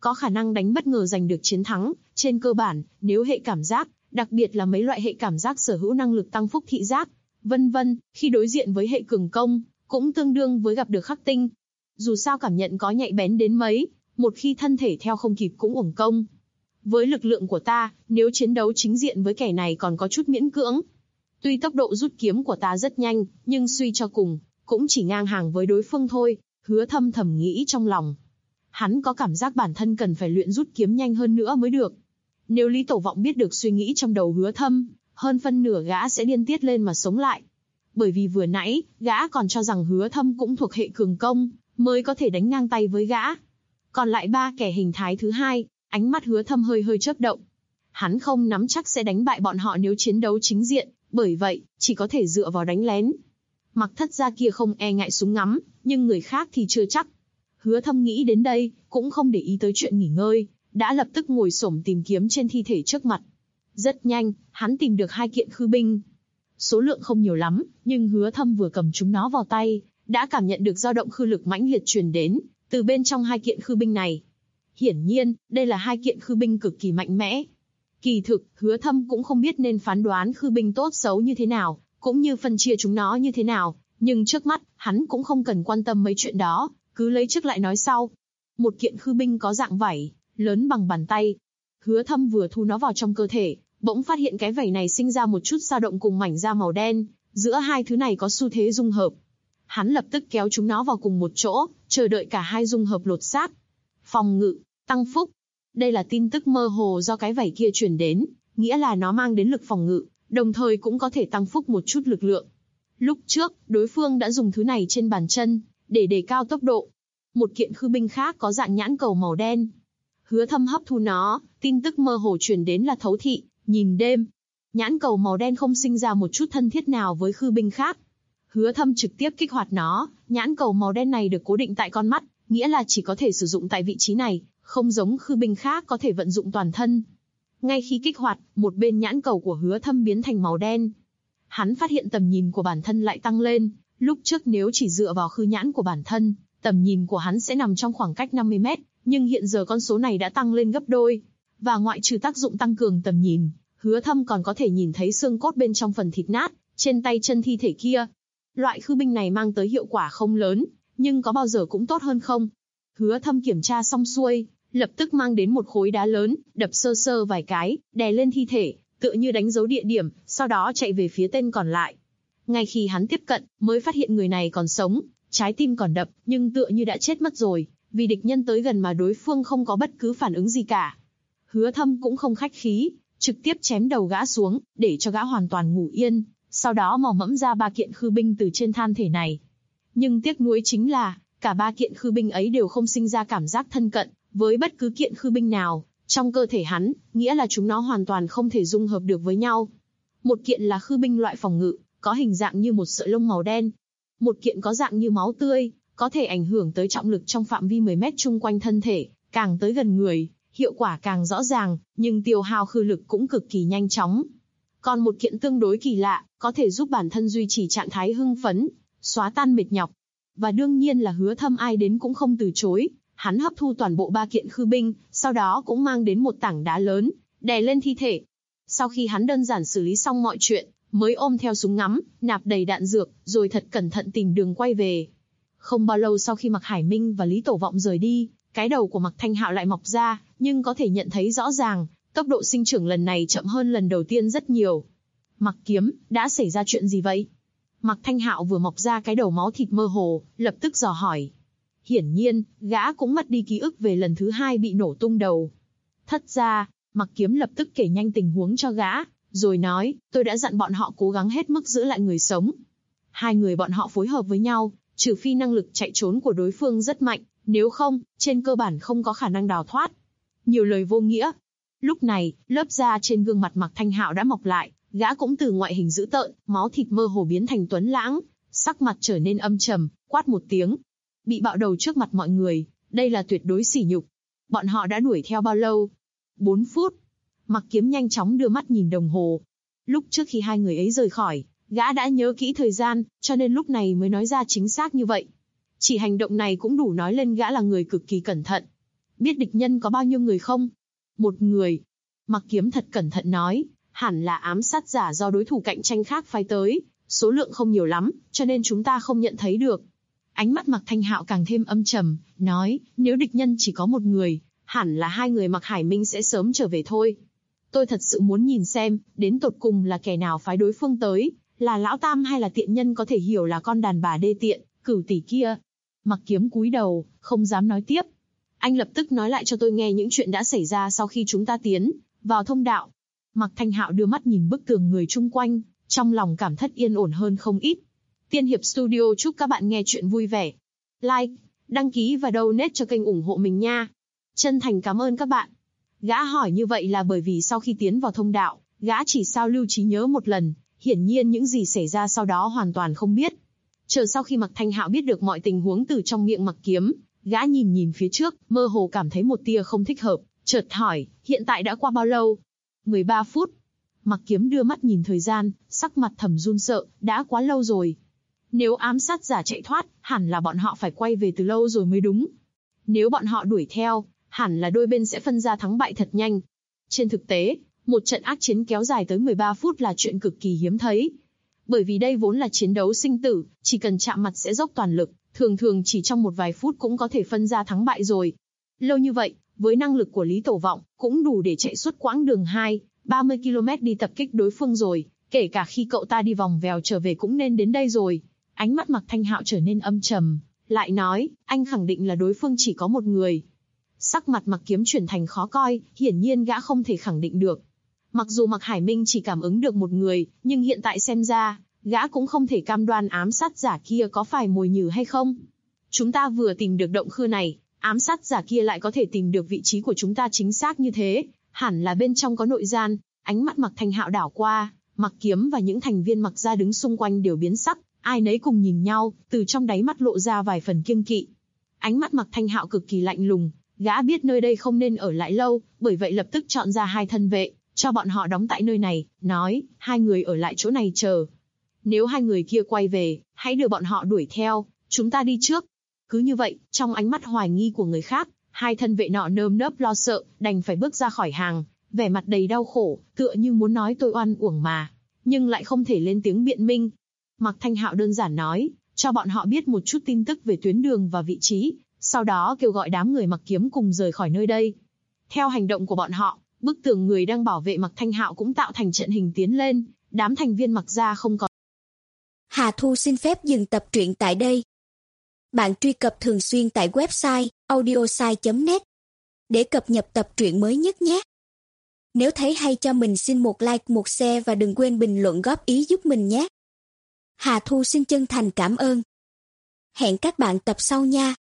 có khả năng đánh bất ngờ giành được chiến thắng. Trên cơ bản, nếu hệ cảm giác, đặc biệt là mấy loại hệ cảm giác sở hữu năng lực tăng phúc thị giác, vân vân, khi đối diện với hệ cường công, cũng tương đương với gặp được khắc tinh. Dù sao cảm nhận có nhạy bén đến mấy, một khi thân thể theo không kịp cũng uổng công. Với lực lượng của ta, nếu chiến đấu chính diện với kẻ này còn có chút miễn cưỡng. Tuy tốc độ rút kiếm của ta rất nhanh, nhưng suy cho cùng, cũng chỉ ngang hàng với đối phương thôi, Hứa Thâm thầm nghĩ trong lòng. Hắn có cảm giác bản thân cần phải luyện rút kiếm nhanh hơn nữa mới được. Nếu Lý Tổ Vọng biết được suy nghĩ trong đầu Hứa Thâm, hơn phân nửa gã sẽ điên tiết lên mà sống lại. Bởi vì vừa nãy, gã còn cho rằng Hứa Thâm cũng thuộc hệ cường công, mới có thể đánh ngang tay với gã. Còn lại ba kẻ hình thái thứ hai, ánh mắt Hứa Thâm hơi hơi chớp động. Hắn không nắm chắc sẽ đánh bại bọn họ nếu chiến đấu chính diện, bởi vậy, chỉ có thể dựa vào đánh lén. Mặc Thất gia kia không e ngại súng ngắm, nhưng người khác thì chưa chắc. Hứa Thâm nghĩ đến đây, cũng không để ý tới chuyện nghỉ ngơi, đã lập tức ngồi xổm tìm kiếm trên thi thể trước mặt. Rất nhanh, hắn tìm được 2 kiện khư binh. Số lượng không nhiều lắm, nhưng Hứa Thâm vừa cầm chúng nó vào tay, đã cảm nhận được dao động khư lực mãnh liệt truyền đến, từ bên trong 2 kiện khư binh này. Hiển nhiên, đây là 2 kiện khư binh cực kỳ mạnh mẽ. Kỳ thực, Hứa Thâm cũng không biết nên phán đoán khư binh tốt xấu như thế nào, cũng như phân chia chúng nó như thế nào, nhưng trước mắt, hắn cũng không cần quan tâm mấy chuyện đó, cứ lấy trước lại nói sau. Một kiện khư binh có dạng vảy, lớn bằng bàn tay. Hứa Thâm vừa thu nó vào trong cơ thể, bỗng phát hiện cái vảy này sinh ra một chút dao động cùng mảnh da màu đen, giữa hai thứ này có xu thế dung hợp. Hắn lập tức kéo chúng nó vào cùng một chỗ, chờ đợi cả hai dung hợp lột xác. Phòng ngự, tăng phúc. Đây là tin tức mơ hồ do cái vảy kia truyền đến, nghĩa là nó mang đến lực phòng ngự, đồng thời cũng có thể tăng phúc một chút lực lượng. Lúc trước, đối phương đã dùng thứ này trên bàn chân, để đề cao tốc độ. Một kiện khư binh khác có dạng nhãn cầu màu đen. Hứa Thâm hấp thu nó, tin tức mơ hồ truyền đến là thấu thị, nhìn đêm. Nhãn cầu màu đen không sinh ra một chút thân thiết nào với khư binh khác. Hứa Thâm trực tiếp kích hoạt nó, nhãn cầu màu đen này được cố định tại con mắt, nghĩa là chỉ có thể sử dụng tại vị trí này, không giống khư binh khác có thể vận dụng toàn thân. Ngay khi kích hoạt, một bên nhãn cầu của Hứa Thâm biến thành màu đen. Hắn phát hiện tầm nhìn của bản thân lại tăng lên, lúc trước nếu chỉ dựa vào khư nhãn của bản thân, tầm nhìn của hắn sẽ nằm trong khoảng cách 50 mét, nhưng hiện giờ con số này đã tăng lên gấp đôi. Và ngoại trừ tác dụng tăng cường tầm nhìn, Hứa Thâm còn có thể nhìn thấy xương cốt bên trong phần thịt nát, trên tay chân thi thể kia. Loại khư binh này mang tới hiệu quả không lớn, nhưng có bao giờ cũng tốt hơn không? Hứa Thâm kiểm tra xong xuôi, lập tức mang đến một khối đá lớn, đập sơ sơ vài cái, đè lên thi thể, tựa như đánh dấu địa điểm, sau đó chạy về phía tên còn lại. Ngay khi hắn tiếp cận, mới phát hiện người này còn sống, trái tim còn đập, nhưng tựa như đã chết mất rồi, vì địch nhân tới gần mà đối phương không có bất cứ phản ứng gì cả. Hứa Thâm cũng không khách khí, trực tiếp chém đầu gã xuống, để cho gã hoàn toàn ngủ yên, sau đó mò mẫm ra 3 kiện khư binh từ trên than thể này. Nhưng tiếc nuối chính là, cả 3 kiện khư binh ấy đều không sinh ra cảm giác thân cận với bất cứ kiện khư binh nào trong cơ thể hắn, nghĩa là chúng nó hoàn toàn không thể dung hợp được với nhau. Một kiện là khư binh loại phòng ngự, có hình dạng như một sợi lông màu đen. Một kiện có dạng như máu tươi, có thể ảnh hưởng tới trọng lực trong phạm vi 10 mét chung quanh thân thể, càng tới gần người, hiệu quả càng rõ ràng, nhưng tiêu hao khư lực cũng cực kỳ nhanh chóng. Còn một kiện tương đối kỳ lạ, có thể giúp bản thân duy trì trạng thái hưng phấn, xóa tan mệt nhọc. Và đương nhiên là Hứa Thâm ai đến cũng không từ chối, hắn hấp thu toàn bộ 3 kiện khư binh, sau đó cũng mang đến một tảng đá lớn, đè lên thi thể. Sau khi hắn đơn giản xử lý xong mọi chuyện, mới ôm theo súng ngắm, nạp đầy đạn dược, rồi thật cẩn thận tìm đường quay về. Không bao lâu sau khi Mạc Hải Minh và Lý Tổ Vọng rời đi, cái đầu của Mạc Thanh Hạo lại mọc ra, nhưng có thể nhận thấy rõ ràng, tốc độ sinh trưởng lần này chậm hơn lần đầu tiên rất nhiều. Mạc Kiếm, đã xảy ra chuyện gì vậy? Mạc Thanh Hạo vừa mọc ra cái đầu máu thịt mơ hồ, lập tức dò hỏi. Hiển nhiên, gã cũng mất đi ký ức về lần thứ 2 bị nổ tung đầu. Thất ra, Mạc Kiếm lập tức kể nhanh tình huống cho gã, rồi nói, tôi đã dặn bọn họ cố gắng hết mức giữ lại người sống. 2 người bọn họ phối hợp với nhau, trừ phi năng lực chạy trốn của đối phương rất mạnh, nếu không, trên cơ bản không có khả năng đào thoát. Nhiều lời vô nghĩa. Lúc này, lớp da trên gương mặt Mạc Thanh Hạo đã mọc lại, gã cũng từ ngoại hình dữ tợn, máu thịt mơ hồ biến thành tuấn lãng, sắc mặt trở nên âm trầm, quát một tiếng. Bị bạo đầu trước mặt mọi người, đây là tuyệt đối sỉ nhục. Bọn họ đã đuổi theo bao lâu? 4 phút. Mạc Kiếm nhanh chóng đưa mắt nhìn đồng hồ. Lúc trước khi 2 người ấy rời khỏi, gã đã nhớ kỹ thời gian, cho nên lúc này mới nói ra chính xác như vậy. Chỉ hành động này cũng đủ nói lên gã là người cực kỳ cẩn thận. Biết địch nhân có bao nhiêu người không? Một người. Mặc Kiếm thật cẩn thận nói, hẳn là ám sát giả do đối thủ cạnh tranh khác phái tới, số lượng không nhiều lắm, cho nên chúng ta không nhận thấy được. Ánh mắt Mạc Thanh Hạo càng thêm âm trầm, nói, nếu địch nhân chỉ có một người, hẳn là hai người Mạc Hải Minh sẽ sớm trở về thôi. Tôi thật sự muốn nhìn xem, đến tột cùng là kẻ nào phái đối phương tới, là lão tam hay là tiện nhân có thể hiểu là con đàn bà đê tiện, Cửu tỷ kia. Mạc Kiếm cúi đầu, không dám nói tiếp. Anh lập tức nói lại cho tôi nghe những chuyện đã xảy ra sau khi chúng ta tiến vào thông đạo. Mạc Thanh Hạo đưa mắt nhìn bức tường người chung quanh, trong lòng cảm thất yên ổn hơn không ít. Tiên Hiệp Studio chúc các bạn nghe chuyện vui vẻ. Like, đăng ký và donate cho kênh ủng hộ mình nha. Chân thành cảm ơn các bạn. Gã hỏi như vậy là bởi vì sau khi tiến vào thông đạo, gã chỉ sao lưu trí nhớ một lần, hiển nhiên những gì xảy ra sau đó hoàn toàn không biết. Chờ sau khi Mạc Thanh Hạo biết được mọi tình huống từ trong miệng Mạc Kiếm, gã nhìn phía trước, mơ hồ cảm thấy một tia không thích hợp, chợt hỏi, hiện tại đã qua bao lâu? 13 phút. Mạc Kiếm đưa mắt nhìn thời gian, sắc mặt thầm run sợ, đã quá lâu rồi. Nếu ám sát giả chạy thoát, hẳn là bọn họ phải quay về từ lâu rồi mới đúng. Nếu bọn họ đuổi theo, hẳn là đôi bên sẽ phân ra thắng bại thật nhanh. Trên thực tế, một trận ác chiến kéo dài tới 13 phút là chuyện cực kỳ hiếm thấy. Bởi vì đây vốn là chiến đấu sinh tử, chỉ cần chạm mặt sẽ dốc toàn lực, thường chỉ trong một vài phút cũng có thể phân ra thắng bại rồi. Lâu như vậy, với năng lực của Lý Tổ Vọng, cũng đủ để chạy suốt quãng đường 30 km đi tập kích đối phương rồi, kể cả khi cậu ta đi vòng vèo trở về cũng nên đến đây rồi. Ánh mắt Mạc Thanh Hạo trở nên âm trầm, lại nói, anh khẳng định là đối phương chỉ có một người. Sắc mặt Mạc Kiếm chuyển thành khó coi, hiển nhiên gã không thể khẳng định được. Mặc dù Mạc Hải Minh chỉ cảm ứng được một người, nhưng hiện tại xem ra, gã cũng không thể cam đoan ám sát giả kia có phải mồi nhử hay không. Chúng ta vừa tìm được động khư này, ám sát giả kia lại có thể tìm được vị trí của chúng ta chính xác như thế, hẳn là bên trong có nội gian. Ánh mắt Mạc Thanh Hạo đảo qua, Mạc Kiếm và những thành viên Mạc gia đứng xung quanh đều biến sắc, ai nấy cùng nhìn nhau, từ trong đáy mắt lộ ra vài phần kiêng kỵ. Ánh mắt Mạc Thanh Hạo cực kỳ lạnh lùng, gã biết nơi đây không nên ở lại lâu, bởi vậy lập tức chọn ra 2 thân vệ, cho bọn họ đóng tại nơi này, nói, 2 người ở lại chỗ này chờ. Nếu 2 người kia quay về, hãy đưa bọn họ đuổi theo, chúng ta đi trước. Cứ như vậy, trong ánh mắt hoài nghi của người khác, 2 thân vệ nọ nơm nớp lo sợ, đành phải bước ra khỏi hàng, vẻ mặt đầy đau khổ, tựa như muốn nói tôi oan uổng mà, nhưng lại không thể lên tiếng biện minh. Mạc Thanh Hạo đơn giản nói, cho bọn họ biết một chút tin tức về tuyến đường và vị trí, sau đó kêu gọi đám người Mạc Kiếm cùng rời khỏi nơi đây. Theo hành động của bọn họ, bức tường người đang bảo vệ Mạc Thanh Hạo cũng tạo thành trận hình tiến lên, đám thành viên Mạc gia không còn. Hà Thu xin phép dừng tập truyện tại đây. Bạn truy cập thường xuyên tại website audiosai.net để cập nhật tập truyện mới nhất nhé. Nếu thấy hay cho mình xin một like, một share và đừng quên bình luận góp ý giúp mình nhé. Hà Thu xin chân thành cảm ơn. Hẹn các bạn tập sau nha.